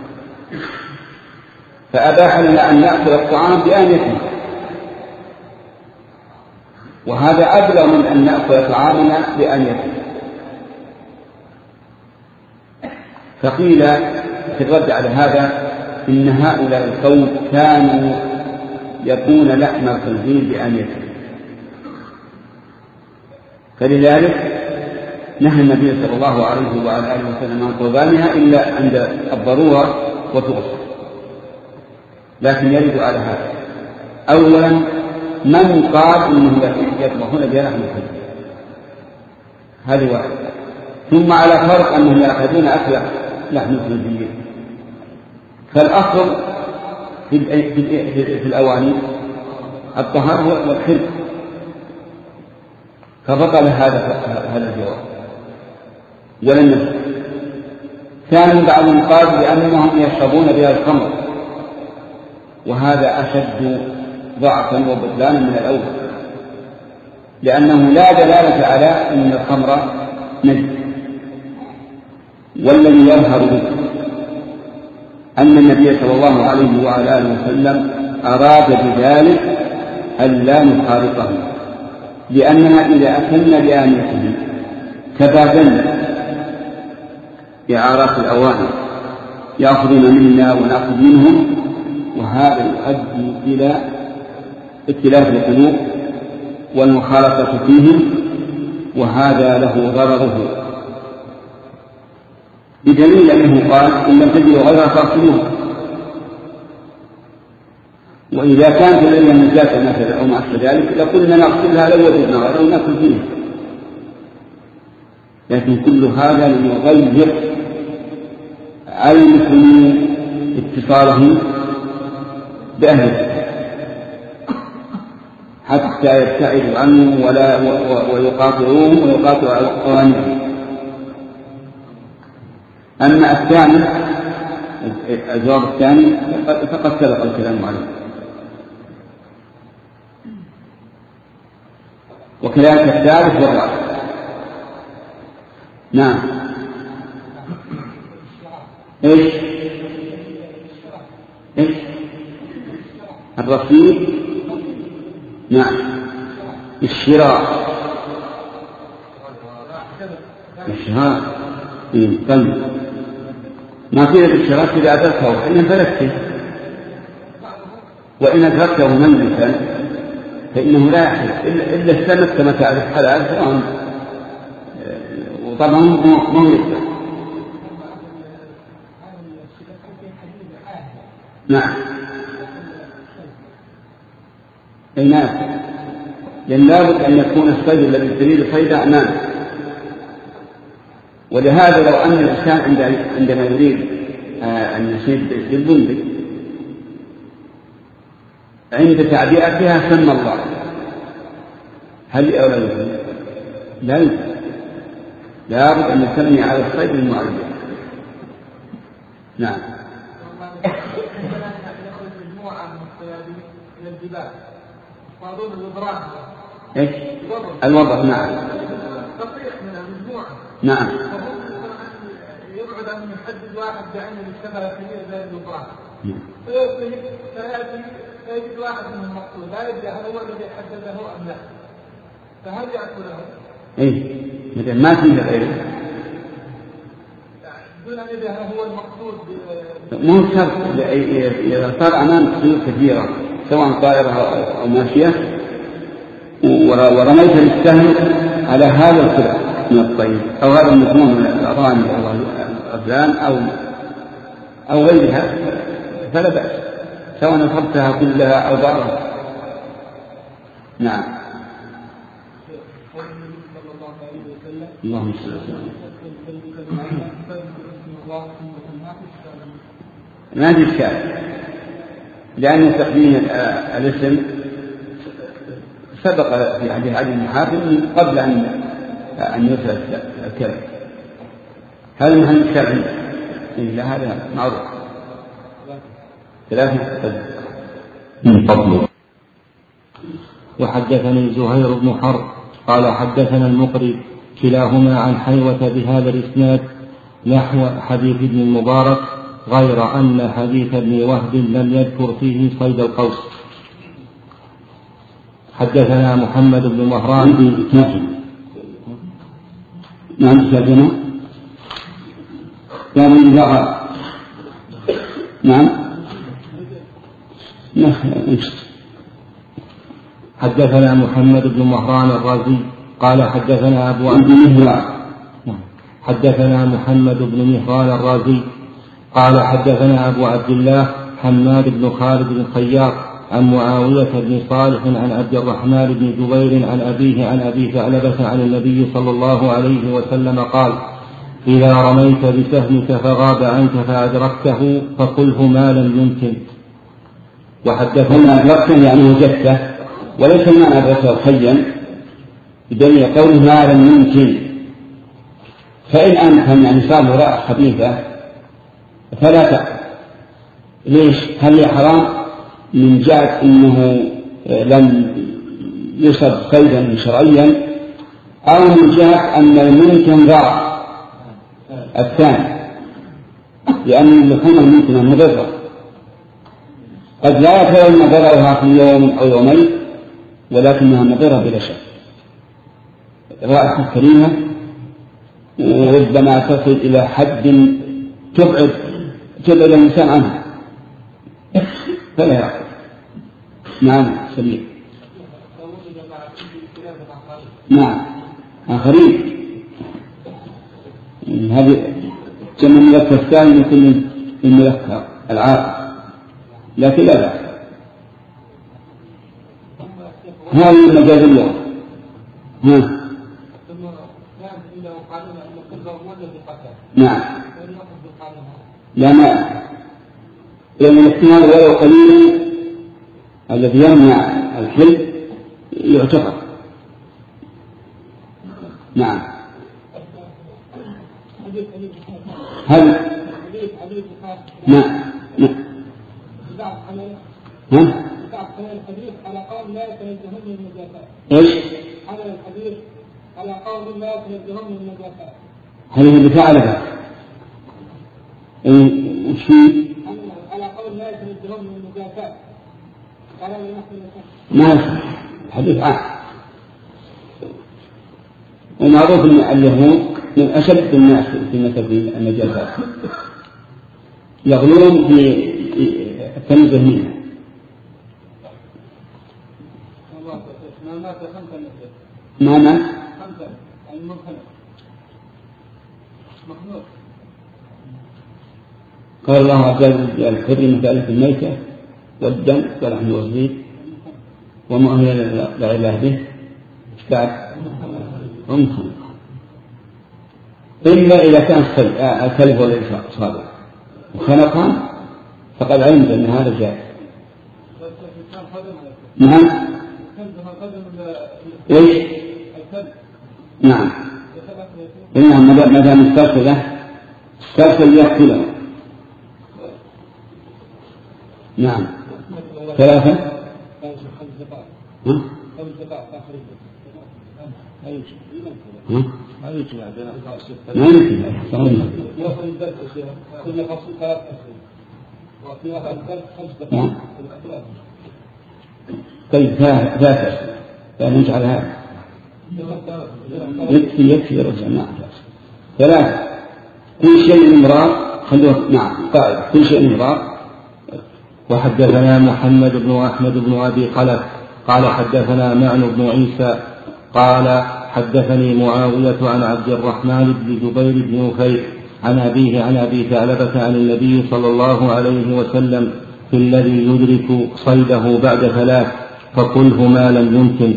فأباح لنا أن نأكل الطعام بآنيته، وهذا أبلغ من أن نأكل طعامنا بآنيته. فقيل في الرد على هذا إن هؤلاء القوم كانوا يكون لحم الخنزير بآنيته، فلذلك نهى النبي صلى الله عليه وعلى آله وسلم عن قربانها إلا عند الضرورة وتغسل. لكن يرد على هذا أولا من قال إنه يطبخون بلحم الخنزير، هذه واحد. ثم على فرق أنهم يأخذون أكل لحم الخنزير، فالأصل في الأواني الطهارة والحرق، فبطل هذا الجواب ولم يصح. ثانيا بعضهم قال بأنهم يشربون بها الخمر، وهذا أشد ضعفا وبطلانا من الأول، لأنه لا دلالة على أن الخمر نجس. والذي يظهر به أن النبي صلى الله عليه وعلى آله وسلم أراد بذلك أن لا نخالطه، لأننا إذا أكلنا بآنيته تبادلنا إعارات الأواني، يأخذون منا ونأخذ منهم، وهذا يؤدي إلى اختلاف القلوب والمخالطة فيهم، وهذا له ضرره، بدليل أنه قال إن لم تجدوا غيرها فاغسلوها. وإذا كانت لدينا النجاسة مثلا أو ما أشبه ذلك لقلنا نغسلها لو وجدنا غيرها ونأكل فيها، لكن كل هذا ليغير على المسلمين اتصالهم بأهله حتى يبتعدوا عنه ويقاطعوهم ويقاطعوا أوانهم. أما الثاني الجواب الثاني فقد سبق الكلام عليه. وكذلك الثالث والرابع. نعم. ايش الرصيد؟ نعم. الشراء طيب ما فيه الاشتراك إذا أدركه فإن فلته، وإن أدركته مملكا فإنه لا يحل إلا السمك كما تعرف حلال سواء، وطبعا ما هو يقدر. نعم. أي نعم، لأن لابد أن يكون الصيد الذي تريد صيده أمامه. ولهذا لو أن الإنسان عندما يريد أن يصيد بالبندق عند تعبئتها سمى الله هل أو لا يمكن، لا بد أن نستغني على الصيد المعلم. نعم. إيش؟ الوضع. نعم. نعم. يبعد أن يحدد واحد بعينه للشبه كبير زي الوضع. فيجد واحد من المقصود لا يدري هل هو الذي حدده أم لا، فهل يأكله؟ إيه مثل ما فيه غيره دون أن يدري هل هو المقصود. مو شرط إذا صار أمام خيول كثيرة سواء طائرة أو ماشية ورميت بالسهم على هذا الكلام من الطيب أو هذا المضمون من الأرانب أو الأبلان أو غيرها فلا بأس سواء أصبتها كلها أو بعضها. نعم. اللهم صل وسلم. ما في إشكال لأن تقديم الاسم سبق في حديث عدي بن حاتم قبل أن يرسل الكلب. هذا محل الشرعي إلا هذا معروف. ثلاثة من فضله. وحدثني زهير بن حرب قال حدثنا المقري كلاهما عن حيوة بهذا الإسناد نحو حديث ابن المبارك غير أن حديث ابن وهب لم يذكر فيه صيد القوس. حدثنا محمد بن مهران. نعم شاهدنا يا من ذا. نعم. حدثنا محمد بن مهران الرازي قال حدثنا أبو عبد الله. حدثنا محمد بن مهران الرازي قال حدثنا أبو عبد الله حماد بن خالد بن خياط عن معاوية بن صالح عن عبد الرحمن بن جبير عن أبيه عن أبي ثعلبة عن النبي صلى الله عليه وسلم قال إذا رميت بسهمك فغاب عنك فأدركته فقله ما لم يمكن. وحدثنا أدركته يعني وجدته وليس ما أدركته حيا بدليل قوله ما لم يمكن. فإن أمكن يعني صار وراء خبيثة فلا تأكل. ليش؟ هل هي حرام من جهة أنه لم يصب صيدا شرعيا أو من جهة أن الممكن ضاع الثاني لأن اللحوم الممكنة مضرة قد لا يكون ضررها في يوم أو يومين ولكنها مضرة بلا شك. رائحة كريمة وربما تصل إلى حد تبعد الإنسان عنها فلا يأكل. نعم سبيل. نعم آخرين هذه جمع المذكر الثاني مثل المذكر العاقل لكن لا بأس. هذه مجاز اللغة. نعم لا مانع لأن الاحتمال ولو قليل الذي يمنع الحل يعتبر. نعم. هل نعم على قول لا يتنزهون من النجاسات. ايش؟ حمل الحديث على قول لا يتنزهون من النجاسات. هل هي بثعلبة؟ وش على قول لا يتنزهون من النجاسات. ما حديث عام ومعروف أن اليهود من أشد الناس في مثل النجاسات يغلون في التنزه منها. ما مات قال الله عز وجل حرمت عليكم الميتة والدم ولحم الخنزير وما أهل لغير به إلا إذا كان الكلب ولا صادق وخنقا فقد علمت أن هذا جائز. نعم ايش؟ نعم. إنهم ما دام استرسل يقتله. نعم. 3. ما طيب 3 فنجعل هذا يكفي يا رجل. نعم. 3 كل شيء مرار خلوه. نعم قائد كل شيء مرار. وحدثنا محمد بن أحمد بن أبي خلف قال حدثنا معن بن عيسى قال حدثني معاوية عن عبد الرحمن بن جبير بن نفير عن أبيه عن أبي ثعلبة عن النبي صلى الله عليه وسلم في الذي يدرك صيده بعد 3 فقله ما لم يمكن.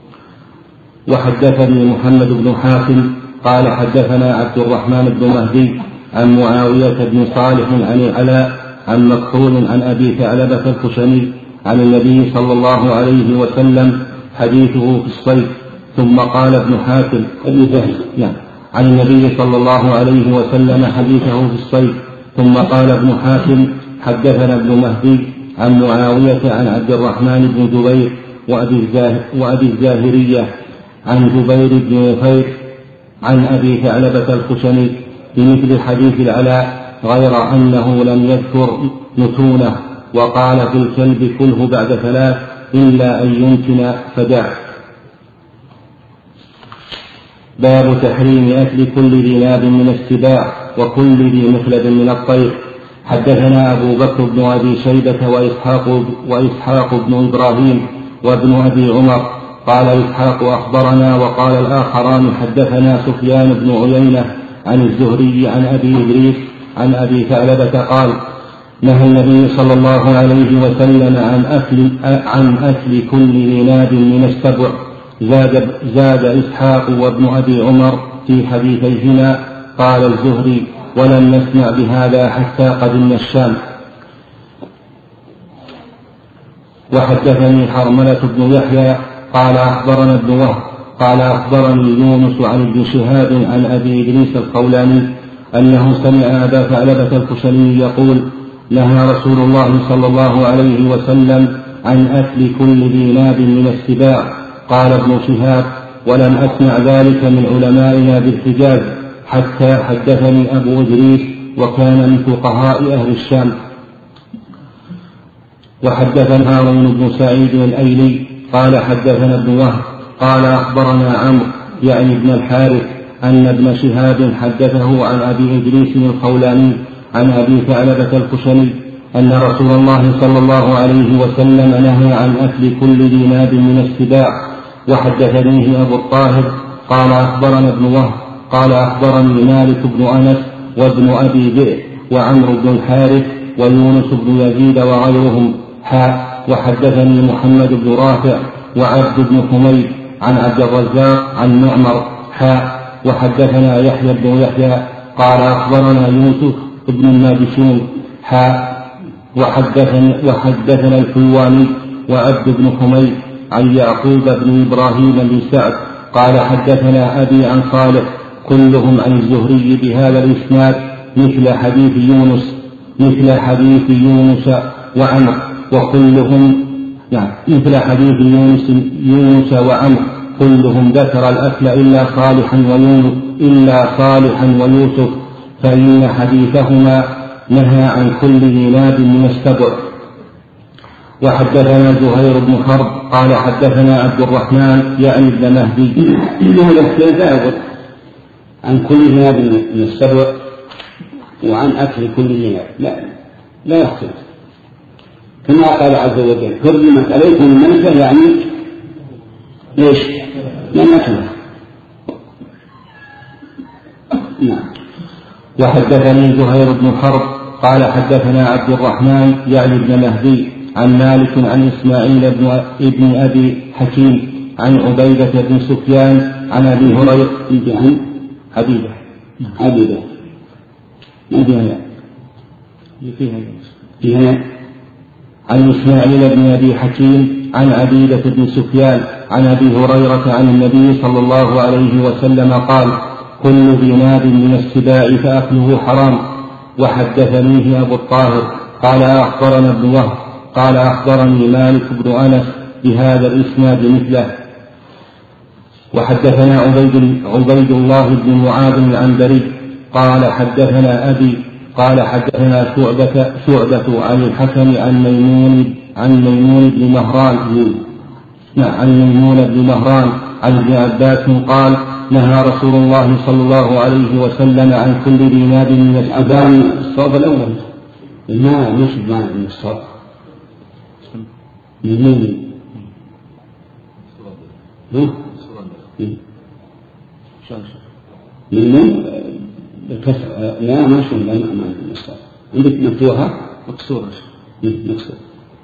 وحدثني محمد بن حاتم قال حدثنا عبد الرحمن بن مهدي عن معاوية بن صالح عن العلاء عن مكحول عن أبي ثعلبة الخشني عن النبي صلى الله عليه وسلم حديثه في الصيد. ثم قال ابن حاتم عن النبي صلى الله عليه وسلم حديثه في الصيد. ثم قال ابن حاتم حدثنا ابن مهدي عن معاوية عن عبد الرحمن بن جبير وأبي الزاهرية عن جبير بن نفير عن أبي ثعلبة الخشني بمثل حديث العلاء غير أنه لم يذكر نتونه وقال في الكلب كله بعد 3 إلا أن يمكن فدع. باب تحريم أكل كل ذي ناب من السباع وكل ذي مخلب من الطير. حدثنا أبو بكر بن أبي شيبة وإسحاق بن إبراهيم وابن أبي عمر قال إسحاق أخبرنا وقال الآخران حدثنا سفيان بن عيينة عن الزهري عن أبي إدريس عن أبي ثعلبة قال نهى النبي صلى الله عليه وسلم عن أكل كل ذي ناب من السبع. زاد إسحاق وابن أبي عمر في حديثيهما قال الزهري ولم نسمع بهذا حتى قدمنا الشام. وحدثني حرملة بن يحيى قال أخبرنا ابن وهب قال أخبرني يونس عن ابن شهاب عن أبي إدريس الخولاني أنه سمع أبا ثعلبة الخشني يقول نهى رسول الله صلى الله عليه وسلم عن أكل كل ذي ناب من السباع. قال ابن شهاب ولم أسمع ذلك من علمائنا بالحجاز حتى حدثني أبو إدريس وكان من فقهاء أهل الشام. وحدثنا هارون بن سعيد الأيلي قال حدثنا ابن وهب قال أخبرنا عمرو يعني ابن الحارث أن ابن شهاب حدثه عن أبي إدريس الخولاني عن أبي ثعلبة الخشني أن رسول الله صلى الله عليه وسلم نهى عن أكل كل ذي ناب من السباع. وحدثنيه أبو الطاهر قال أخبرنا ابن وهب قال أخبرني مالك بن أنس وابن أبي ذئب وعمرو بن الحارث ويونس بن يزيد وغيرهم وحدثني محمد بن رافع وعبد بن حميد عن عبد الرزاق عن معمر وحدثنا يحيى بن يحيى قال أخبرنا يوسف بن النابشون وحدثنا الحلواني وعبد بن حميد عن يعقوب بن إبراهيم بن سعد قال حدثنا أبي عن صالح كلهم عن الزهري بهذا الإسناد مثل حديث يونس وعمر وكلهم مثل حديث يونس وعمر كلهم ذكر الأكل إلا صالحا ويوسف فإن حديثهما نهى عن كل ذي ناب من السبع. وحدثنا زهير بن حرب قال حدثنا عبد الرحمن يعني ابن مهدي إنه الاختلاف عن كل ذي ناب من السبع وعن أكل كل ذي ناب لا يختلف كما قال عز وجل حرمت عليكم الميتة يعني ليش؟ لا نكله. نعم. وحدثني زهير بن حرب قال حدثنا عبد الرحمن يعني ابن مهدي عن مالك عن إسماعيل ابن أبي حكيم عن عبيدة بن سفيان عن أبي هريرة عن عبيدة ما فيها عن إسماعيل بن أبي حكيم عن عبيدة بن سفيان عن أبي هريرة عن النبي صلى الله عليه وسلم قال: كل ذي ناب من السباع فأكله حرام. وحدثنيه أبو الطاهر قال أخبرنا ابن وهب قال أخبرني مالك بن أنس بهذا الإسناد مثله. وحدثنا عبيد الله بن معاذ العنبري قال حدثنا أبي قال حدثنا شعبة عن الحكم عن ميمون بن مهران عن ابن عباس قال: نهى رسول الله صلى الله عليه وسلم عن كل ذي ناب من الأذان. الصواب الأول ما نشد من الصواب ميمون ميمون بالكسر. لا ما شو لا ما الصواب عندك مفتوحة مكسورة مكسورة.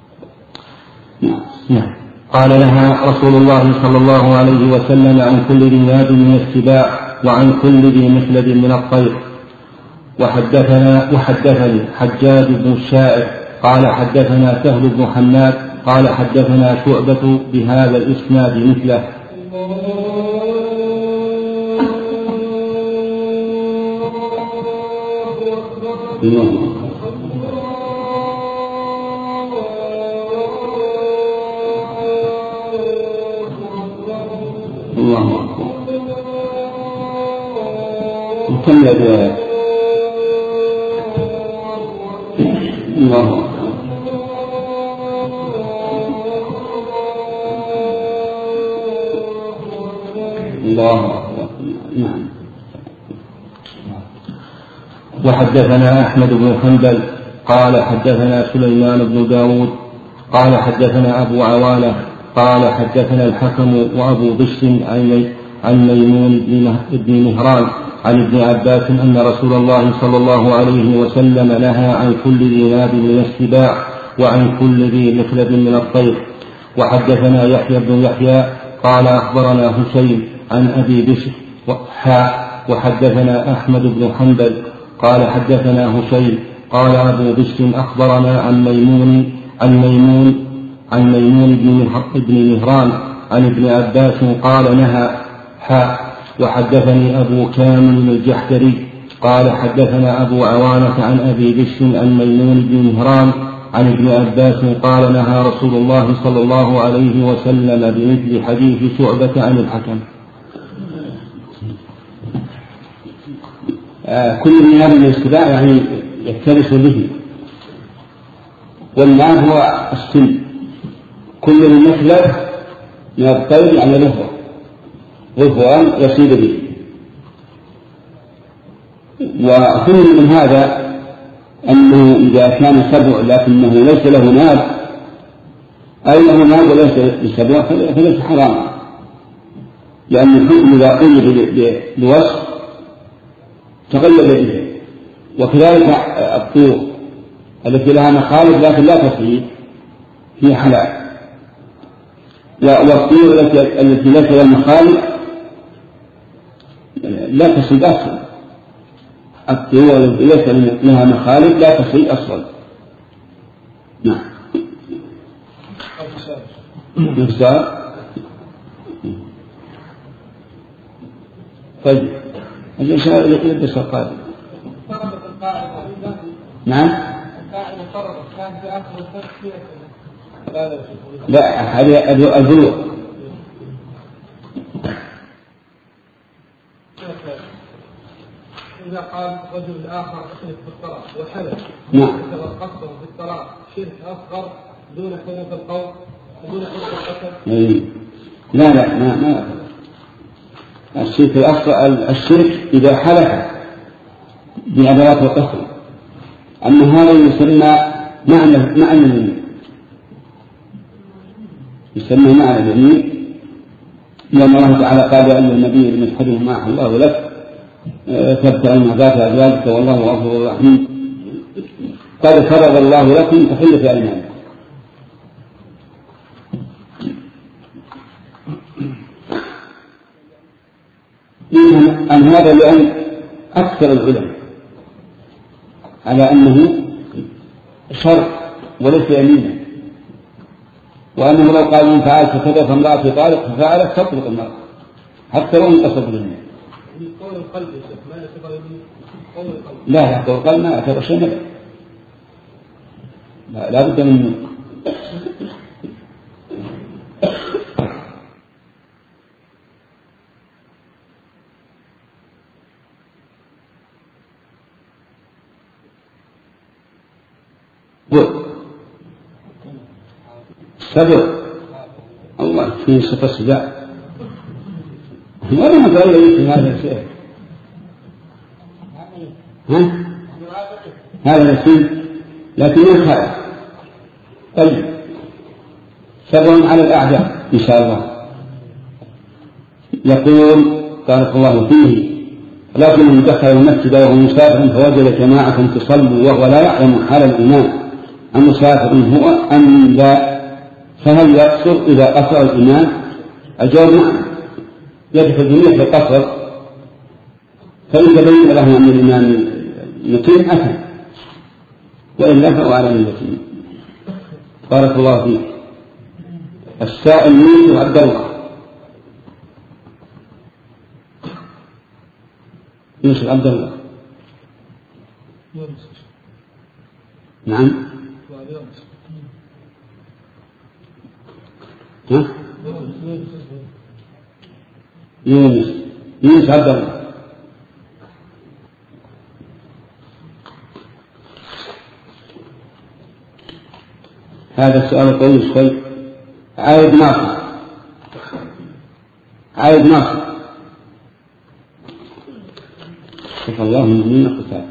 نعم. قال: نهى رسول الله صلى الله عليه وسلم عن كل ذي ناب من السباع وعن كل ذي مخلب من الطير. وحدثني حجاج بن الشاعر قال حدثنا سهل بن حماد قال حدثنا شعبة بهذا الإسناد مثله. الله أكبر. كم الروايات؟ الله أكبر. الله أكبر. نعم. وحدثنا أحمد بن حنبل قال حدثنا سليمان بن داود قال حدثنا أبو عوانة قال حدثنا الحكم وأبو بشر عن ميمون بن مهران عن ابن عباس أن رسول الله صلى الله عليه وسلم نهى عن كل ذي ناب من السباع وعن كل ذي مخلب من الطير. وحدثنا يحيى بن يحيى قال أخبرنا هشيم عن أبي بشر وحدثنا أحمد بن حنبل قال حدثنا هشيم قال أبو بشر أخبرنا عن ميمون بن مهران عن ابن عباس قال نهى وحدثني أبو كامل الجحدري قال حدثنا أبو عوانة عن أبي بشر عن ميمون بن مهران عن ابن عباس قال نهى رسول الله صلى الله عليه وسلم بمثل حديث شعبة عن الحكم. كل ناب من السباع يعني يفترس به، والناب هو السن. كل المخلب من الطير يعني ظفران يصيد به. وكل من هذا أنه إذا كان سبع لكنه ليس له ناب أي له ناب وليس لسبع فليس حراما، لأن الحكم إذا قيد بوصف تغلب إليه. وكذلك الطيور التي لها مخالب لكن لا تصيد هي حلال، والطيور التي ليس لها مخالب لا تصيد أصلا. الطيور التي ليس لها مخالب لا تصيد أصلا. نعم. يفسر. طيب الإنسان يلبس القادم. نعم. لا هذه البلوغ. إذا قال رجل الآخر احلف بالطلاق وحلف قصده بالطلاق شرك أصغر دون حدث القول دون حدث القتل. لا ما الشرك الأصغر. الشرك إذا حلف بأدوات القتل، أما هذا يسمى معنى اليمين، يسمى معنى اليمين، لأن الله تعالى قال يا أيها النبي لمن يحرم ما أحل الله لك تبتغي مرضات أزواجك والله غفور رحيم قد فرض الله لكم تحلة أيمانكم. عن هذا لأن أكثر العلماء على أنه شرط وليس يمينا، وأنه لو قال إن فعلت كذا فامرأتي طالق ففعلت تطلق المرأة حتى لو انقصد منها. قول القلب يا شيخ ما يعتبر قول القلب. لا قول القلب ما يعتبر شيء لا بد منه. السبع الله في صفة السباع ولا متغير في هذا الشيء. هذا الشيء لكن يخالف. طيب سبع على الأعداء إن شاء الله. يقول بارك الله فيه لكن من دخل المسجد وهو مسافر فوجد جماعة تصلي وهو لا يعلم حال الإمام المسافر هو أم لا فهل يقصر إذا قصر الإمام؟ الجواب نعم يدخل جميع في القصر فإن تبين له أن الإمام متم أتى وإلا فهو على المتم. بارك الله فيك. السائل يوسف عبد الله يوسف عبد الله نعم يونس عبد الله. هذا السؤال طويل شوي. عايد ناصر شوف الله من القتال.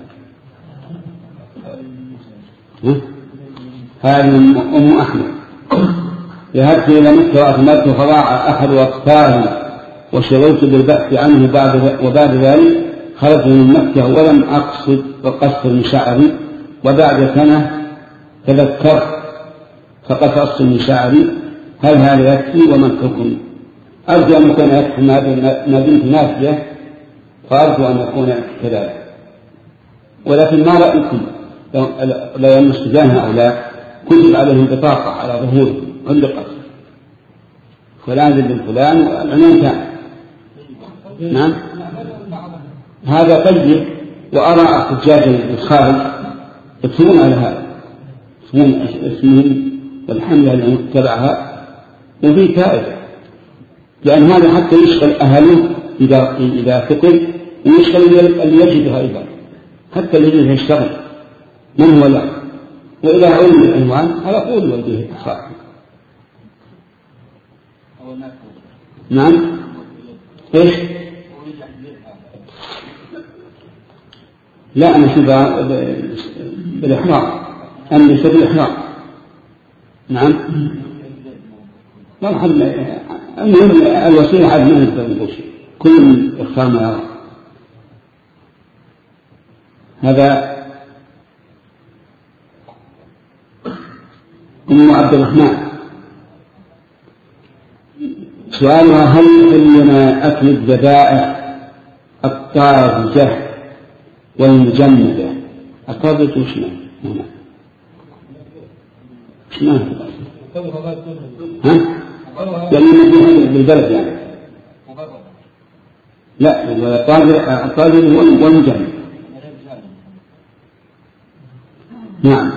هذه أم أحمد ذهبت إلى مكة وأكملت فضاع أحد أطفالي وشغلت بالبحث عنه وبعد ذلك خرجت من مكة ولم أقصد قصر من شعري وبعد سنة تذكرت فقصصت من شعري هل هذا يكفي وما الحكم؟ أرجو أن يكون يكفي ما دمت ناسية فأرجو أن يكون كذلك ولكن ما رأيكم لا يمس جانها أو لا كتب عليهم بطاقة على ظهورهم علقت فلان بن فلان والعنوان كان نعم هذا طيب. وأرى حجاج الخارج يكتبون على هذا اسمهم والحملة اللي تبعها وفي فائدة لأن هذا حتى يشغل أهله إذا فقد ويشغل اللي يجدها أيضا حتى الذي يشتغل من هو لا وإذا علم العنوان على قول والده صاحب. نعم إيش لا أنا شبه بالإحرام أم بسبب الإحرام. نعم ما المهم الوسيلة عاد ما نقدر كل من يختار ما يرى. هذا أم عبد الرحمن سؤالها هل لنا أكل الذبائح الطازجة والمجمدة؟ الطازجة وش معنى؟ وش معنى؟ ها؟ يعني نجيها بالبلد يعني لا الطازج والمجمد. نعم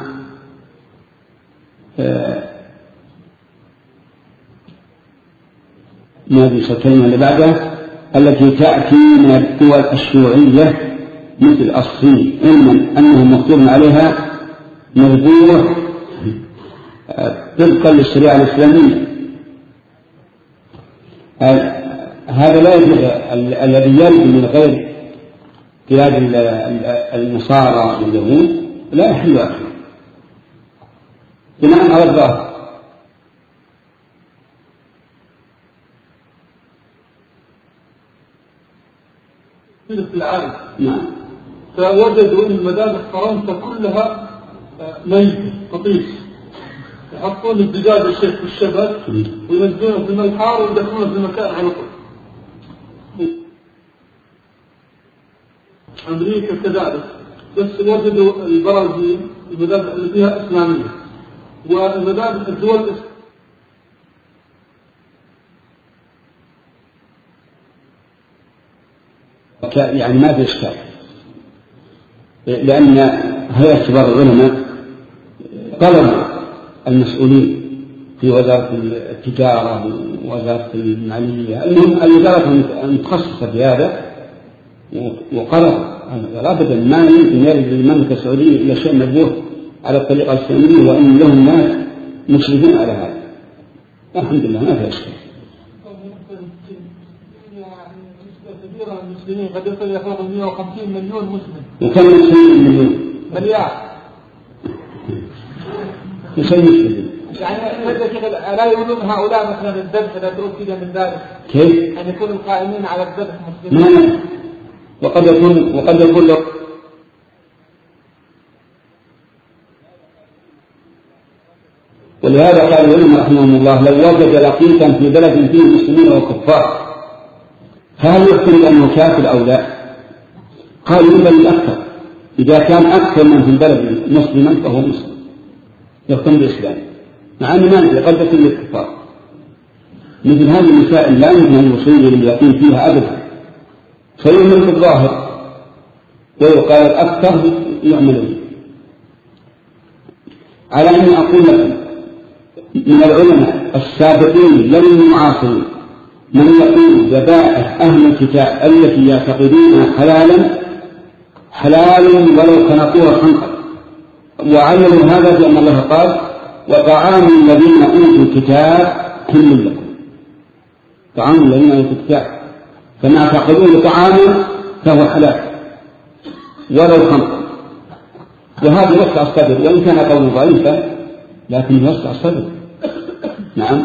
ما في الكلمة اللي بعدها التي تأتي من الدول الشيوعية مثل الصين علما أنهم مقدور عليها مذبوح طبقا للشريعة الإسلامية. هذا لا يجوز. الذي يرد من غير بلاد النصارى واليهود لا يحل أكله بناء على الظاهر. في العالم نعم فوجدوا أن المذابح فرنسا كلها ميتة قطيش يحطون الدجاج الشيخ في الشبك وينزلونه في الماء الحار ويدخلونه في المكان على طول. أمريكا كذلك بس وجدوا البرازيل المذابح اللي فيها إسلامية والمذابح الدول يعني ما في إشكال، لأن هيئة كبار العلماء طلب المسؤولين في وزارة التجارة ووزارة المالية الوزارات المتخصصة في هذا، وقرر لا بد ما يمكن يرد المملكة السعودية إلى شيء مذبوح على الطريقة الإسلامية، وإن لهم ناس مشرفين على هذا. الحمد لله ما في إشكال. كثيرا المسلمين قد يصل إلى فوق 150 مليون مسلم. وكم مسلم مليون؟ مليار. مسلم. يعني لا يقولون هؤلاء مثلا الذبح لا تؤكد من ذلك. كيف؟ أن يكون القائمين على الذبح مسلمين. نعم. وقد يكون ولهذا قال العلماء رحمهم الله لو وجد لقيطا في بلد فيه مسلمين وكفار فهل يحكم أنه كافر أو لا؟ قالوا بل الأكثر، إذا كان أكثر من في البلد مسلما فهو مسلم يحكم بالإسلام، مع أن ما قد يكون للكفار. مثل هذه المسائل لا يمكن أن يصير لليقين فيها أبدا، فيؤمن بالظاهر ويقال الأكثر يعمل به. على أن أقول لكم من العلماء السابقين لم المعاصرين من يقول ذبائح أهل الكتاب التي يعتقدونها حلال ولو خنقوها خنقا، وعلموا هذا بأن الله قال وطعام الذين أوتوا الكتاب حل لكم. طعام الذين أوتوا الكتاب فما تعقدون طعاما فهو حلال ولو خنقا، وهذا يوسع الصدر، وإن كان قول ضعيفا لكن يوسع الصدر. نعم.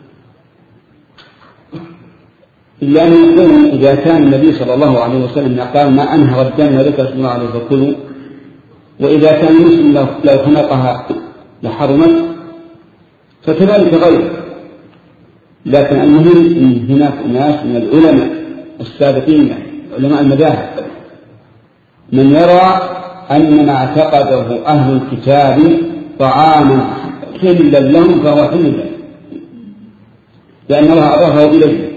إلا أن يقول إذا كان النبي صلى الله عليه وسلم قال ما أنهر الدم ولك صلى الله عليه فكلوا، وإذا كان المسلم لو خنقها لحرمت، فكذلك غيره. لكن المهم أن هناك ناس من العلماء السابقين علماء المذاهب من يرى أن ما اعتقده أهل الكتاب طعاما حلا لهم فهو حل لهم، لأن الله أضافه إليه،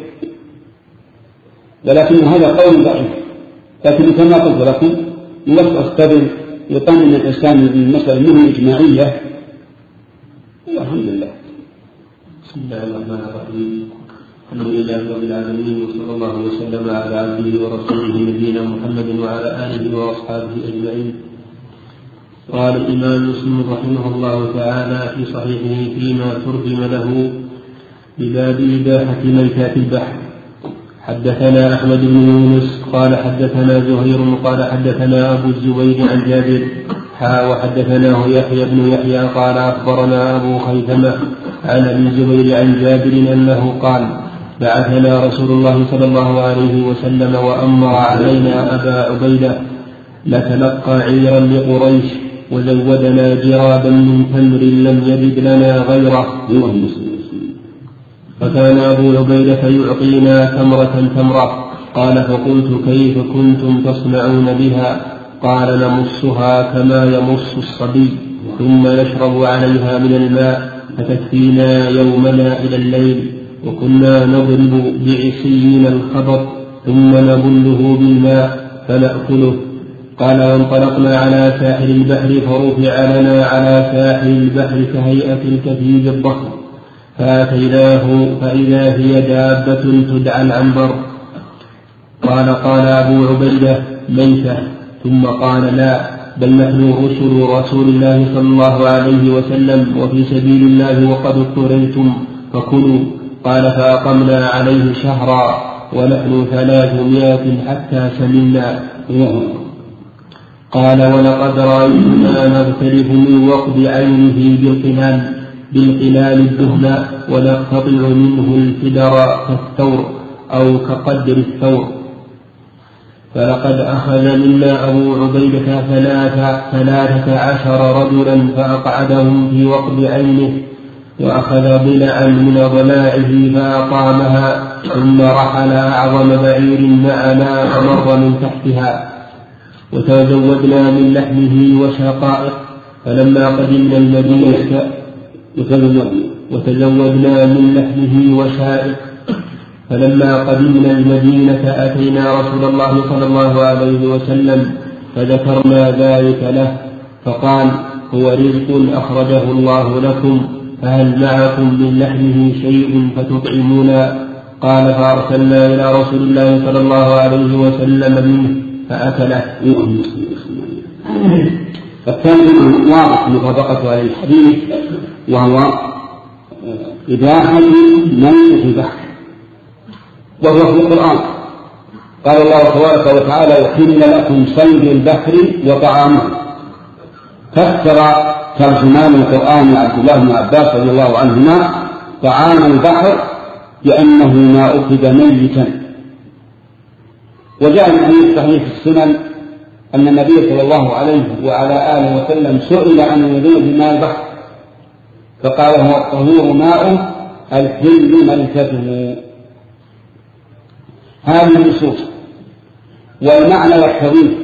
ولكن هذا قول ضعيف. لكن كما قلت لكم يوسع الصدر يطمن الإنسان من المسألة منه إجماعية. الحمد لله. بسم الله الرحمن الرحيم. الحمد لله رب العالمين، وصلى الله وسلم على عبده ورسوله نبينا محمد وعلى آله وأصحابه أجمعين. قال الإمام مسلم رحمه الله تعالى في صحيحه فيما ترجم له بباب إباحة ميتات البحر: حدثنا أحمد بن يونس قال حدثنا زهير قال حدثنا أبو الزبير عن جابر وحدثناه يحيى بن يحيى قال أخبرنا أبو خيثمة عن أبي الزبير عن جابر أنه قال: بعثنا رسول الله صلى الله عليه وسلم وأمر علينا أبا عبيدة لتلقى عيرا لقريش وزودنا جرابا من تمر لم يجد لنا غيره. فكان أبو عبيدة يعطينا تمرة. قال: فقلت: كيف كنتم تصنعون بها؟ قال: نمصها كما يمص الصبي ثم نشرب عليها من الماء فتكفينا يومنا إلى الليل، وكنا نضرب بعصينا الخبط ثم نبله بالماء فنأكله. قال: وانطلقنا على ساحل البحر فرفع لنا على ساحل البحر كهيئة الكثيب الضخم، فأتيناه فإذا هي دابة تدعى العنبر. قال أبو عبيدة: ميتة؟ ثم قال: لا، بل نحن رسل الله صلى الله عليه وسلم وفي سبيل الله وقد اضطررتم فكلوا. قال: فأقمنا عليه شهرا ونحن 300 حتى سمنا. قال: ولقد رأيتنا نغترف من وقد عينه بالقلال الدهن ونقتطع منه الفدر كالثور أو كقدر الثور. فلقد أخذ منا أبو عبيدة 13 رجلا فأقعدهم في وقد عينه، وأخذ ضلعا من ضلاعه فأقامها، ثم رحل أعظم بعير معنا فمر من تحتها، وتزودنا من لحمه وشقائق. فلما قدمنا المدينة وتزودنا من لحمه وشائق. فلما قدمنا المدينة أتينا رسول الله صلى الله عليه وسلم فذكرنا ذلك له فقال هو رزق أخرجه الله لكم فهل معكم من لحمه شيء فتطعمونا؟ قال فأرسلنا إلى رسول الله صلى الله عليه وسلم منه فأكله. فالثالث واضح مطابقته على الحديث وهو إباحة ميتة البحر وهو في القرآن. قال الله تبارك وتعالى يحل لكم صيد البحر وطعامه. فسر ترجمان القرآن عبد الله بن عباس رضي الله عنهما طعام البحر لأنه ما أخذ ميتا. وجاء من حديث صحيح في السنن أن النبي صلى الله عليه وعلى آله وسلم سئل عن الوضوء بماء البحر فقال هو الطهور ماءه الحل ميتته. هذه النصوص والمعنى يقتضيه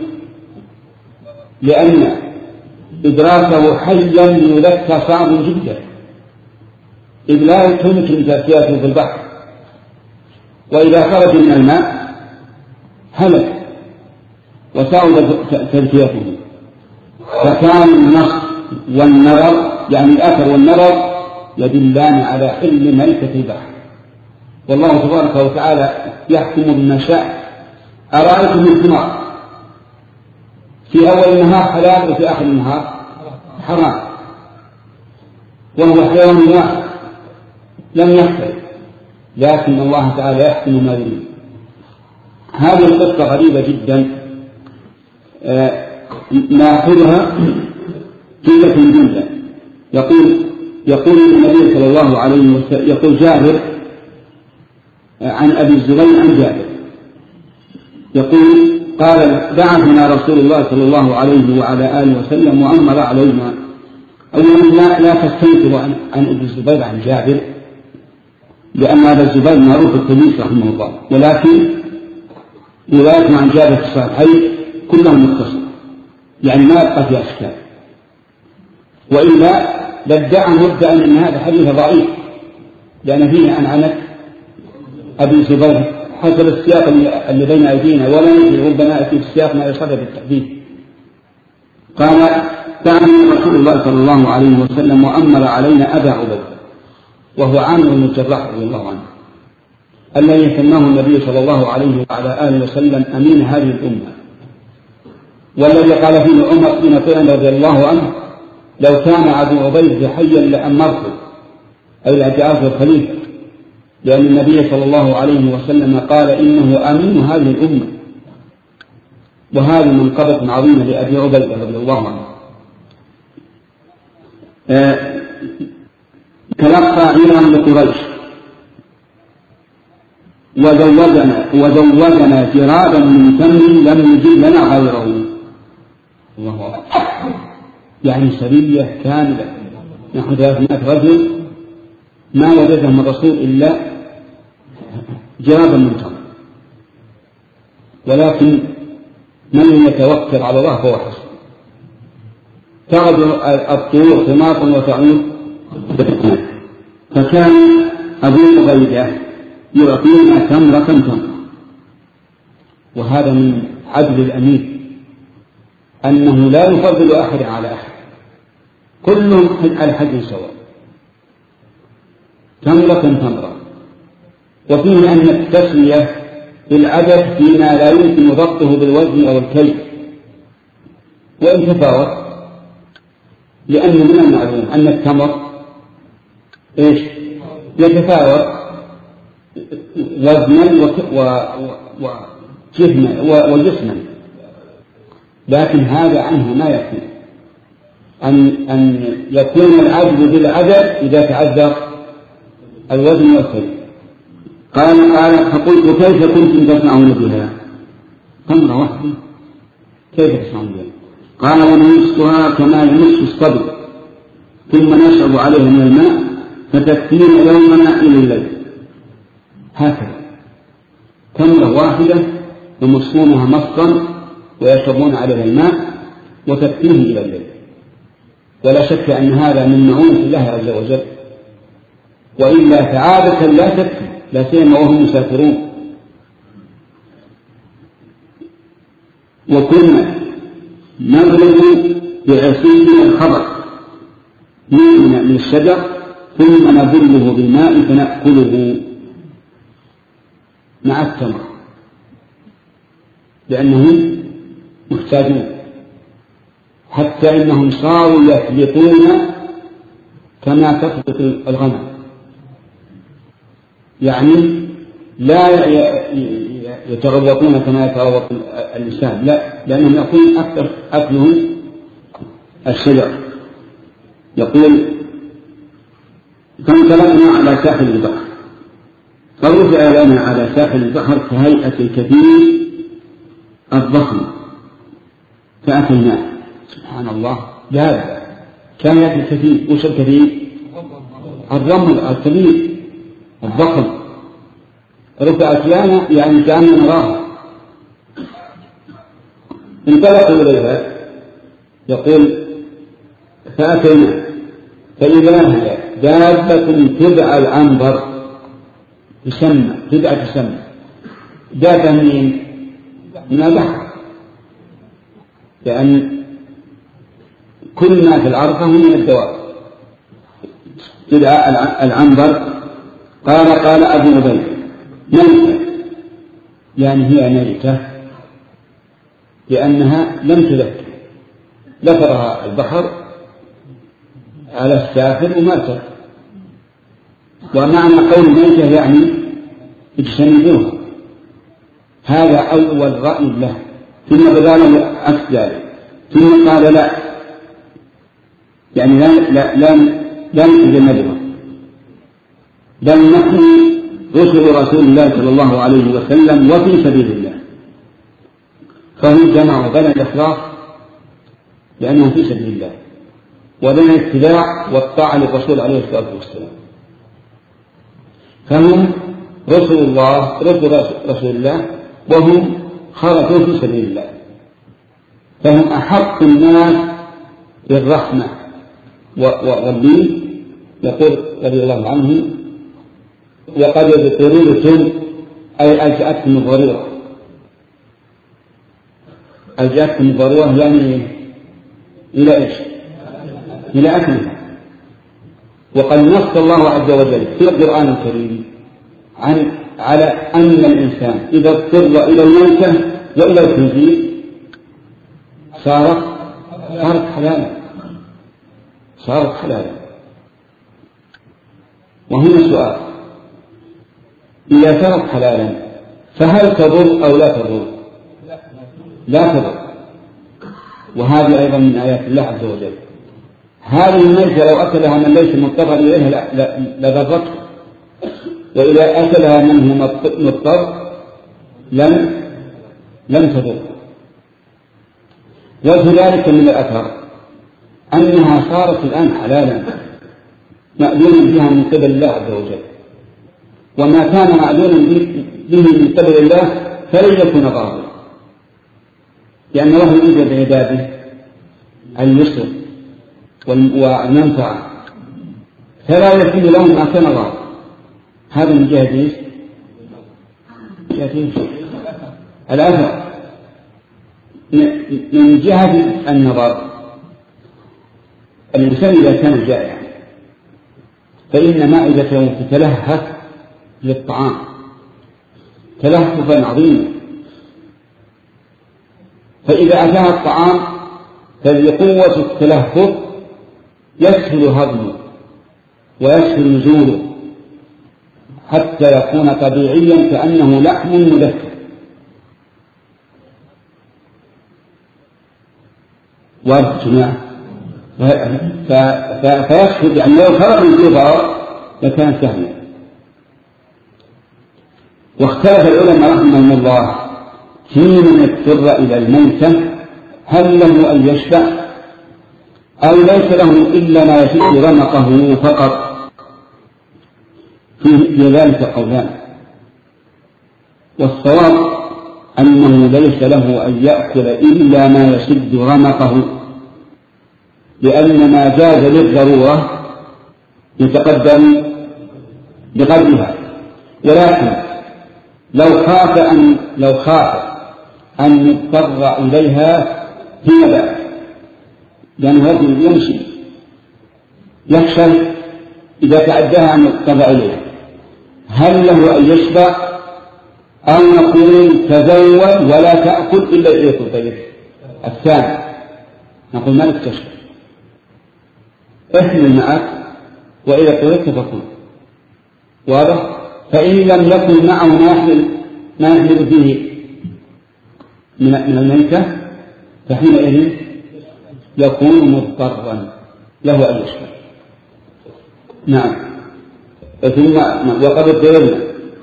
لأن إدراكه حيا ليذكى صعب جدا إذ لا يمكن تزكيته في البحر وإذا خرج من الماء هلك وساعد تزكيته. فكان النص والنظر يعني الأثر والنظر يدلان على حل ميتة البحر. والله تبارك وتعالى يحكم بما شاء. أرأيتم الثمار في أول النهار حلال وفي آخر النهار حرام وهو حيوان واحد لم يختلف لكن الله تعالى يحكم ما يريد. هذه القصة غريبة جدا نأخذها جملة جملة. يقول النبي صلى الله عليه وسلم يقول جابر عن أبي الزبير عن جابر يقول قال بعثنا رسول الله صلى الله عليه وعلى آله وسلم وأمر علينا. أولا لا تستنكر عن أبي الزبير عن جابر لأن هذا الزبير معروف التلميذ رحمه الله ولكن رواية عن جابر في الصحيحين كلهم متصل يعني ما يبقى فيها أشكال وإلا لادعى مدعي أن هذا حديث ضعيف لأن فيه عنعنة أبي الزبير حسب السياق اللي بين أيدينا ولا يجري ربما يأتي السياق ما يصدر بالتحديد. قال دعنا رسول الله صلى الله عليه وسلم وأمر علينا أبا عبيدة وهو عامر بن الجراح رضي الله عنه الذي سماه النبي صلى الله عليه وعلى آله وسلم أمين هذه الأمة والذي قال فيه عمر بن طيان رضي الله عنه لو كان أبو عبيدة حيا لأمرته أي لأجعله الخليفة لأن النبي صلى الله عليه وسلم قال إنه أمين هذه الأمة. وهذه منقبة عظيمة لأبي عبيدة رضي الله عنه. تلقى عيرا لقريش وزوجنا جرابا من تمر لم يجد لنا غيره. الله أكبر. يعني سرية كاملة نحو 300 رجل ما وجدهم الرسول إلا جرابا من تمر ولكن من يتوكل على الله فهو حسن. تغدو الطيور ثمار وتعود فكان أبو عبيدة يعطينا تمرة وهذا من عدل الأمير أنه لا يفضل أحد على أحد كلهم على حد سواء تمرة. وفيه أن التسمية بالعدد فيما لا يمكن ضبطه بالوزن أو الكيل وإن تفاوت لأن من المعلوم أن التمر يتفاوت وزنا وجسما لكن هذا عنه ما يكون أن يكون العدل بالعدد إذا تعذر الوزن والكيل. قال فقلت كيف كنتم تصنعون بها؟ تمرة واحدة كيف تصنعون بها؟ قال ونمسها كما يمس الصدر ثم نشرب عليها من الماء فتكفينا يومنا إلى الليل. هكذا تمرة واحدة يمصونها مصا ويشربون عليها الماء وتكفيه إلى الليل. ولا شك أن هذا من معونة الله عز وجل وإلا فعادة لا تكفي لا سيما وهم مسافرون. وكنا نضرب بعصينا الخبر من الشجر ثم نبله بالماء فنأكله مع التمر لأنهم محتاجون، حتى إنهم صاروا يفلطون كما تفلط الغنم، يعني لا يتغوطون كما يتغوط الإنسان، لا، لأنهم يكون أكثر أكلهم الشجر. يقول فانطلقنا على ساحل البحر فرجع لنا على ساحل البحر كهيئة الكثير الضخم فأكلناه. سبحان الله، جاب كان يأكل كثير. وش الكثير؟ الرمل الكبير الضخم. رفعت لنا يعني كأننا نراها. انطلقوا إليها. يقول فأتينا فإذا هي دابة تدعى العنبر تسمى، تدعى تسمى. دابة من البحر، لأن كل ما في الأرض فهو من الدواب. تدعى العنبر. قال أبو عبيد ميتة، يعني هي ميتة لأنها لم تذكر، ذكرها البحر على السافر وماتت. ومعنى قول ميتة يعني اجتنبوها. هذا أول رأي له، ثم بدال عكس ذلك، ثم قال لا، يعني لا نتجنبها، بل نحن رسل رسول الله صلى الله عليه وسلم وفي سبيل الله. فهم جمعوا بين الإخلاص لأنه في سبيل الله، وبين الاتباع والطاعة للرسول عليه الصلاة والسلام. فهم رسول الله وهم خرجوا في سبيل الله، فهم أحق الناس بالرحمة والدين. يقول رضي الله عنه وقد ضرورة أي ألجأتكم الضرورة. ألجأتكم الضرورة يعني إلى إيش؟ إلى أكلها. وقد نص الله عز وجل في القرآن الكريم على أن الإنسان إذا اضطر إلى الميتة وإلى الخنزير صارت حلالا. وهنا سؤال: إذا صارت حلالا فهل تضر أو لا تضر؟ لا تضر. وهذه أيضا من آيات الله عز وجل. هذه الميتة لو أكلها من ليس مضطرا إليها لضرته، وإذا أكلها من هو مضطر لم تضر. وكذلك من الأثر أنها صارت الآن حلالا مأذون بها من قبل الله عز وجل، وما كان مأذونا به من قبل الله فلن يكون ضارا، لأن الله يوجد عباده اليسر والمنفعة، فلا يكون لهم ما كان ضارا. هذا من جهة الأثر. من جهة النظر، الإنسان إذا كان جائعا فإن معدته تتلهف للطعام تلهفا عظيما، فإذا أتاها الطعام فبقوة التلهف يسهل هضمه ويسهل نزوله حتى يكون طبيعيا كأنه لحم مذكر. فيشهد أن لو خرج من الضرر لكان سهلا. واختلف العلماء رحمهم الله في من اضطر إلى الميتة هل له أن يشبع أو ليس له إلا ما يشد رمقه فقط. في ذلك قولان، والصواب أنه ليس له أن يأكل إلا ما يشد رمقه، لأن ما جاز للضرورة يتقدم بقدرها، ولكن لو خاف أن يضطر إليها هي بأس، لأنه رجل يمشي يخشى إذا تعداها أن يضطر إليها، هل له أن يشبع أو نقول تزود ولا تأكل إلا إذا تطيب؟ الثاني نقول ما لك تشبع، احمل معك وإذا طلبت فكل، واضح؟ فإن لم يكن معه ما يحمل فيه من الميتة فحينئذ يكون مضطرا له أن يشبع. نعم. ثم وقد ابتلنا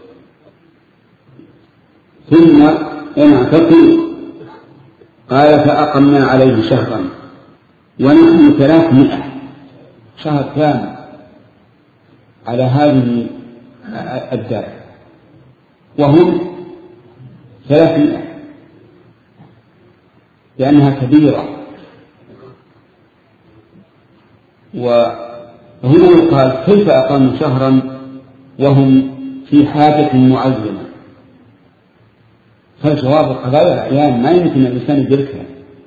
ثم تقول قال فأقمنا عليه شهرا ونحن 300 شهر كامل على هذه الدار، وهم 300 لأنها كبيرة. وهنا يقال كيف أقاموا شهرا وهم في حاجة معينة؟ فالجواب قضايا الأعيان ما يمكن الإنسان يدركها،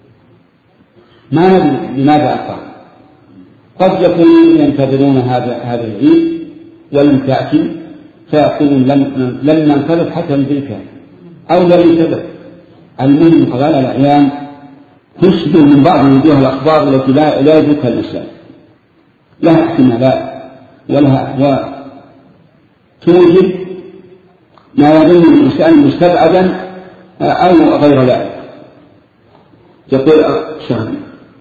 ما ندري لماذا أقام. قد يكونون ينتظرون هذا العيد ولم تأتي فيقولون لم ننطلق حتى ندركها، أو لم سبب. المهم قضايا الأعيان تشبه من بعض وجوه الأخبار التي لا يدركها الإنسان، لها احتمالات ولها أحوال توجد ما يظن الإنسان مستبعدا أو غير ذلك. يقول شهر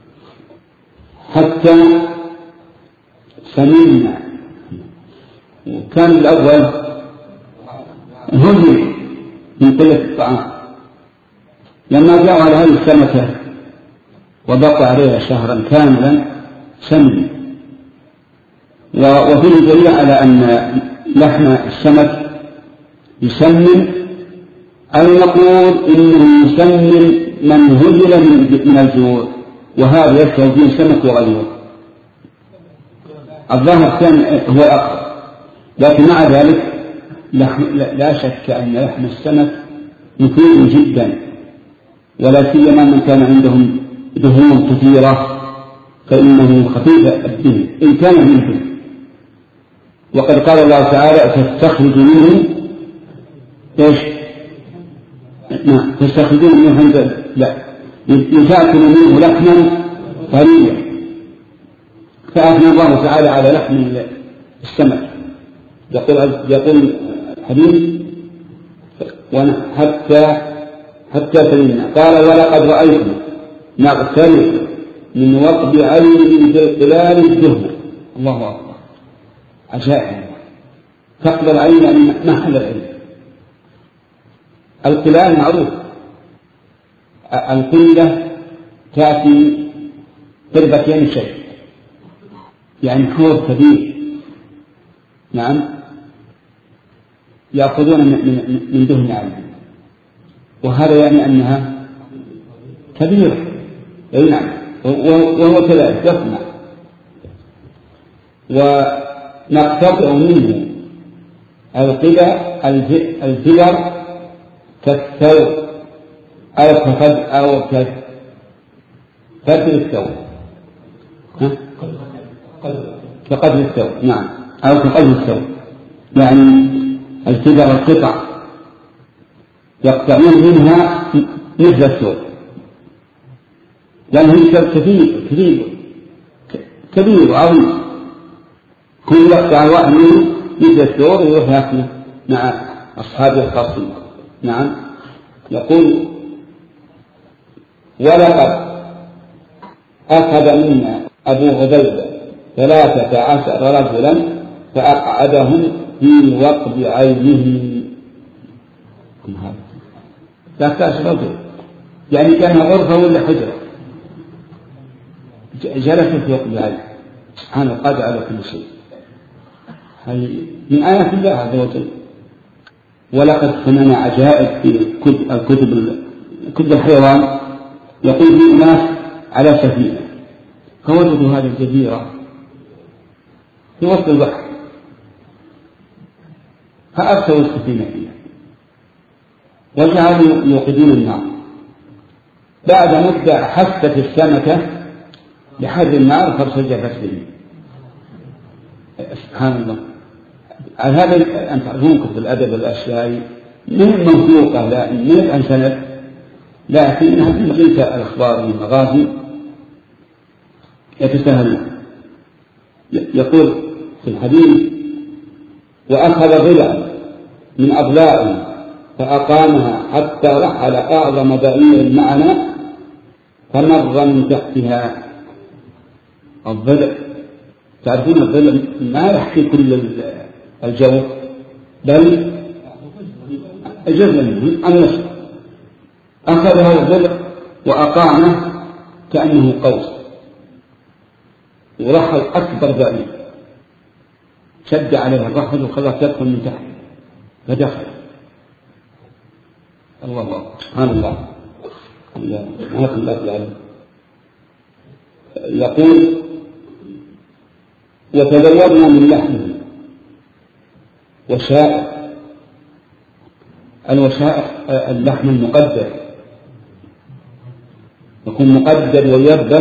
حتى سمعنا، وكان الأول هزم من قلة الطعام، لما جاءوا على هذه السنة وبقى عليها شهرا كاملا سمن. وفيه دليل على أن لحم السمك يسمن، أو نقول إنه يسمن من هجل من الجوع، وهذا يشتهي فيه السمك وغيره. الظاهر كان هو أقرب، لكن مع ذلك لا شك أن لحم السمك مفيد جدا، ولا سيما من كان عندهم دهون كثيرة فإنه خفيف الدهن إن كان منه. وقد قال الله تعالى تستخرج منه ايش؟ نعم تستخرجون منه حمزة، لا يتأكل منه لحما طريا، فأثنى الله تعالى على لحم السمك. يقول الحديث حتى سلمنا. قال ولقد رأيتم نغترف من وقب عين خلال الدهن. الله أكبر، عجائب. تقبل العين يعني محل العين. القلال معروف، القلة تأتي قربتين شيء، يعني حوض كبير. نعم يأخذون من دهن عين، وهذا يعني أنها كبيرة. أي نعم، وهو كذلك يصنع. ونقتطع منه الفدر كالثوب أو كفدر الثوب، كقدر الثوب. نعم، أو كقدر الثوب، يعني الفدر القطع يقطعون منها مثل الثوب، لأنه كبير وعظيم. كل يقطع واحد منه مثل الثوب ويروح يأكله مع أصحابه الخاصين. نعم. يقول ولقد أخذ منا أبو عبيدة 13 رجلا فأقعدهم في وقب عينه. 13 رجل يعني كان غرفة ولا حجرة، جلس في وقب عينه. سبحانه قادر على كل شيء. هذه من آيات الله عز وجل. ولقد سمعنا عجائب في كتب الحيوان. يقول في ناس على سفينة فوجدوا هذه الجزيرة في وسط البحر، فأبتوا السفينة فيها وجعلوا يوقدون النار. بعد مدة حست السمكة لحد النار فارتجفت به. سبحان الله. على هذا أن تعرفون كتب الأدب الأشياء من مخلوقة لا من الأنسنة، لكنها من جنس الأخبار والمغازي يتساهلون. يقول في الحديث: وأخذ ضلعا من أضلاع فأقامها حتى رحل أعظم بعير معنا فمر من تحتها. الضلع تعرفون الضلع ما يحكي كل الجو بل جزء منه النصف. أخذ هذا الضلع وأقامه كأنه قوس ورحل أكبر بعير، شد عليها الرحل وخلاص تدخل من تحت فدخل. الله أكبر. سبحان الله. يقول: وتزودنا من لحمه وشائع. الوشائع اللحم المقدر يكون مقدر ويبس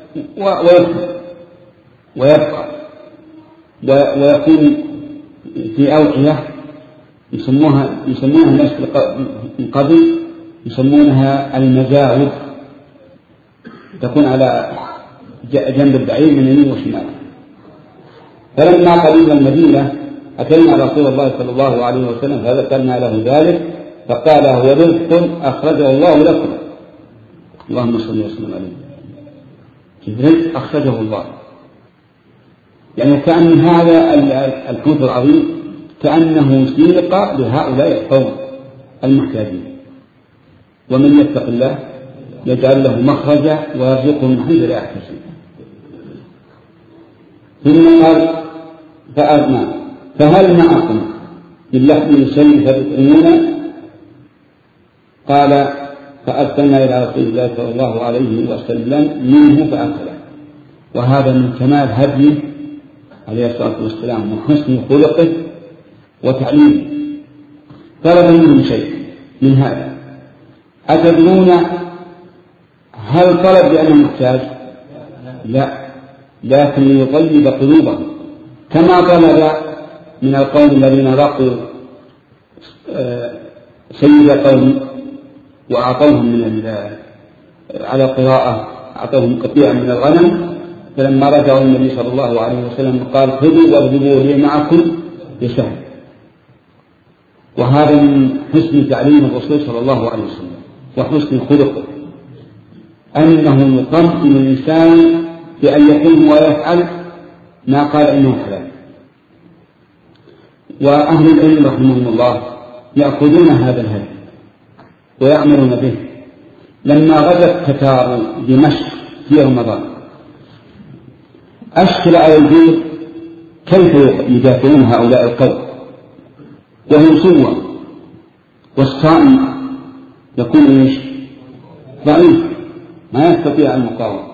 ويبقى ويكون في أوعية يسمونها الناس من قبل يسمونها المزاود، تكون على جنب البعير من يمين وشمال. فلما قدمنا المدينة أتينا رسول الله صلى الله عليه وسلم فذكرنا له ذلك فقال: هو رزق أخرجه الله لكم. اللهم صل وسلم عليه. رزق أخرجه الله، يعني كأن هذا الحوت العظيم كأنه سيق لهؤلاء القوم المحتاجين. ومن يتق الله يجعل له مخرجا ويرزقه من حيث لا يحتسب. ثم قال: فهل معكم من لحم شيء فتطعمون؟ قال: فأرسلنا إلى رسول الله صلى الله عليه وسلم منه فأكله. وهذا من كمال هديه عليه الصلاة والسلام وحسن خلقه وتعليمه. طلب منهم شيء من هذا. أتدرون هل طلب لأنه محتاج؟ لا، لكن ليطيب قلوبهم، كما طلب من القوم الذين رقوا سيد قوم وأعطوهم على قراءة أعطوهم قطيعا من الغنم، فلما رجعوا النبي صلى الله عليه وسلم قال: خذوا واضربوا لي معكم بسهم. وهذا من حسن تعليم الرسول صلى الله عليه وسلم وحسن خلقه، أنه يطمئن الإنسان بأن يقوم ويفعل ما قال إنه حلال. وأهل العلم رحمهم الله يأخذون هذا الهدي ويعملون به. لما غزت تتار دمشق في رمضان أشكل على الجيل كيف يدافعون هؤلاء القوم وهم سوى، والصائم يكون ايش؟ ضعيف ما يستطيع المقاومة.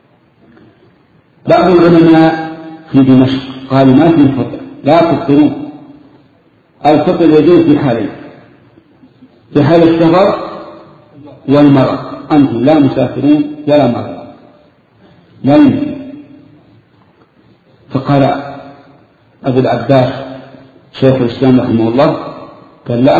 بعض العلماء في دمشق قالوا: ما في فطر، لا تفطرون. الفطر يجوز في حالين: في حال السفر والمرض. أنتم لا مسافرون ولا مرضى، لا يمكن. فقال أبو العباس شيخ الإسلام رحمه الله قال: لا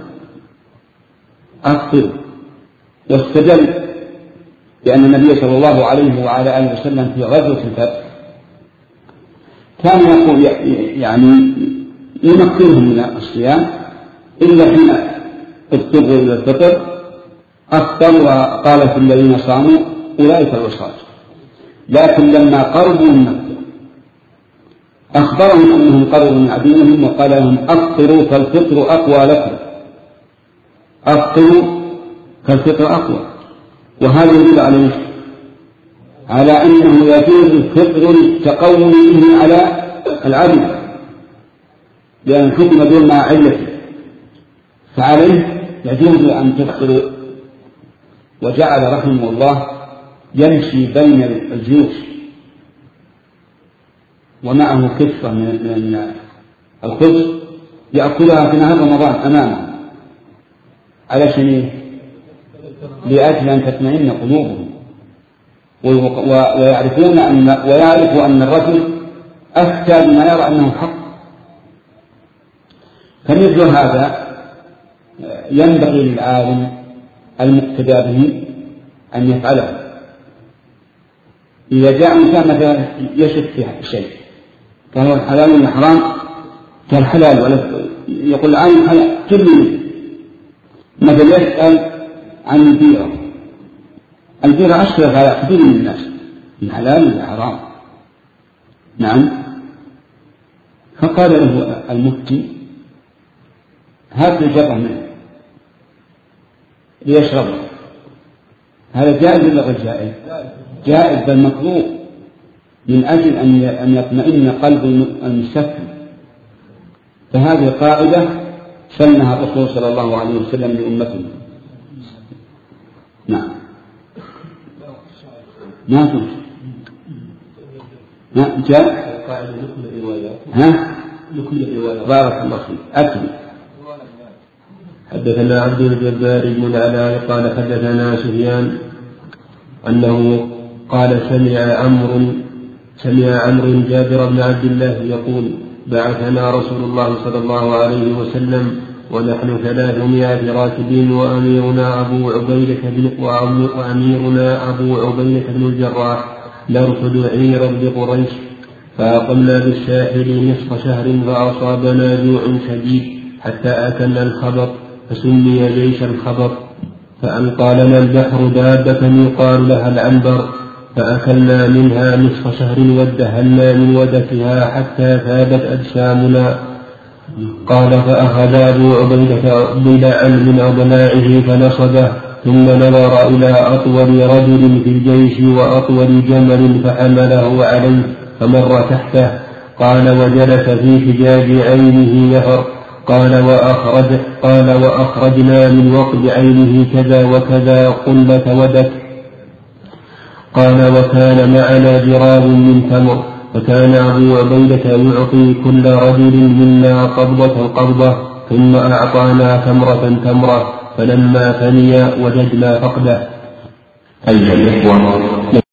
أفطر. واستدل بأن النبي صلى الله عليه وعلى آله وسلم في غزوة الفتح كان يقول يعني يمكنهم من الصيام إلا حين اضطروا إلى الفطر أفطر وقال في الذين صاموا أولئك العصاة. لكن لما قربوا من مكة أخبرهم أنهم قربوا من عدوهم وقال لهم: أفطروا فالفطر أقوى لكم. أفطروا فالفطر أقوى. وهذا يدل على أنه يجوز الفطر للتقوم به على العدو، لأن الحكم دون مع علته، فعليه يجوز أن تفطر. وجعل رحمه الله يمشي بين الجيوش ومعه كفة من الخبز يأكلها في نهار رمضان أمامه على شيء لأجل أن تطمئن قلوبهم ويعرف أن الرجل أفتى بما يرى أنه حق. فمثل هذا ينبغي للعالم المقتدى به أن يفعله. إذا جاء إنسان مثلا يشك في شيء كان هو الحلال ولا حرام، كان حلال ولا يقول الآن حلال كله، مثلا يسأل عن البيرة أشكلت على كثير من الناس الحلال ولا حرام. نعم. فقال له المفتي هات الجرة منه ليشربه. هذا جائز ولا غير جائز؟ جائز بل مطلوب من أجل أن يطمئن قلب المستفتي. فهذه قاعدة سنها الرسول صلى الله عليه وسلم لأمته. نعم. ما تنسى. جاء قاعدة لكل الروايات. لكل الروايات. بارك الله فيك. أكمل. حدثنا عبد الجبار بن العلاء قال حدثنا سفيان أنه قال سمع عمرو جابر بن عبد الله يقول بعثنا رسول الله صلى الله عليه وسلم ونحن 300 راكبين وأميرنا أبو عبيدة بن الجراح نرصد عيرا بقريش، فأقمنا بالساحل نصف شهر فأصابنا جوع شديد حتى أكلنا الخبط فسمي جيش الخبط. فألقى لنا البحر دابة يقال لها العنبر فأكلنا منها نصف شهر وادهلنا من ودكها حتى ثابت أجسامنا. قال فأخذ أبو عبيدة ضلعا من أضلاعه فنصبه ثم نظر إلى أطول رجل في الجيش وأطول جمل فحمله عليه فمر تحته. قال وجلس في حجاج عينه نهر. قال وأخرجنا من وقب عينه كذا وكذا قلة ودك. قال وكان معنا جراب من تمر، فكان أبو عبيدة يعطي كل رجل منا قبضة ثم أعطانا تمرة فلما فني وجدنا فقده. أيها الإخوة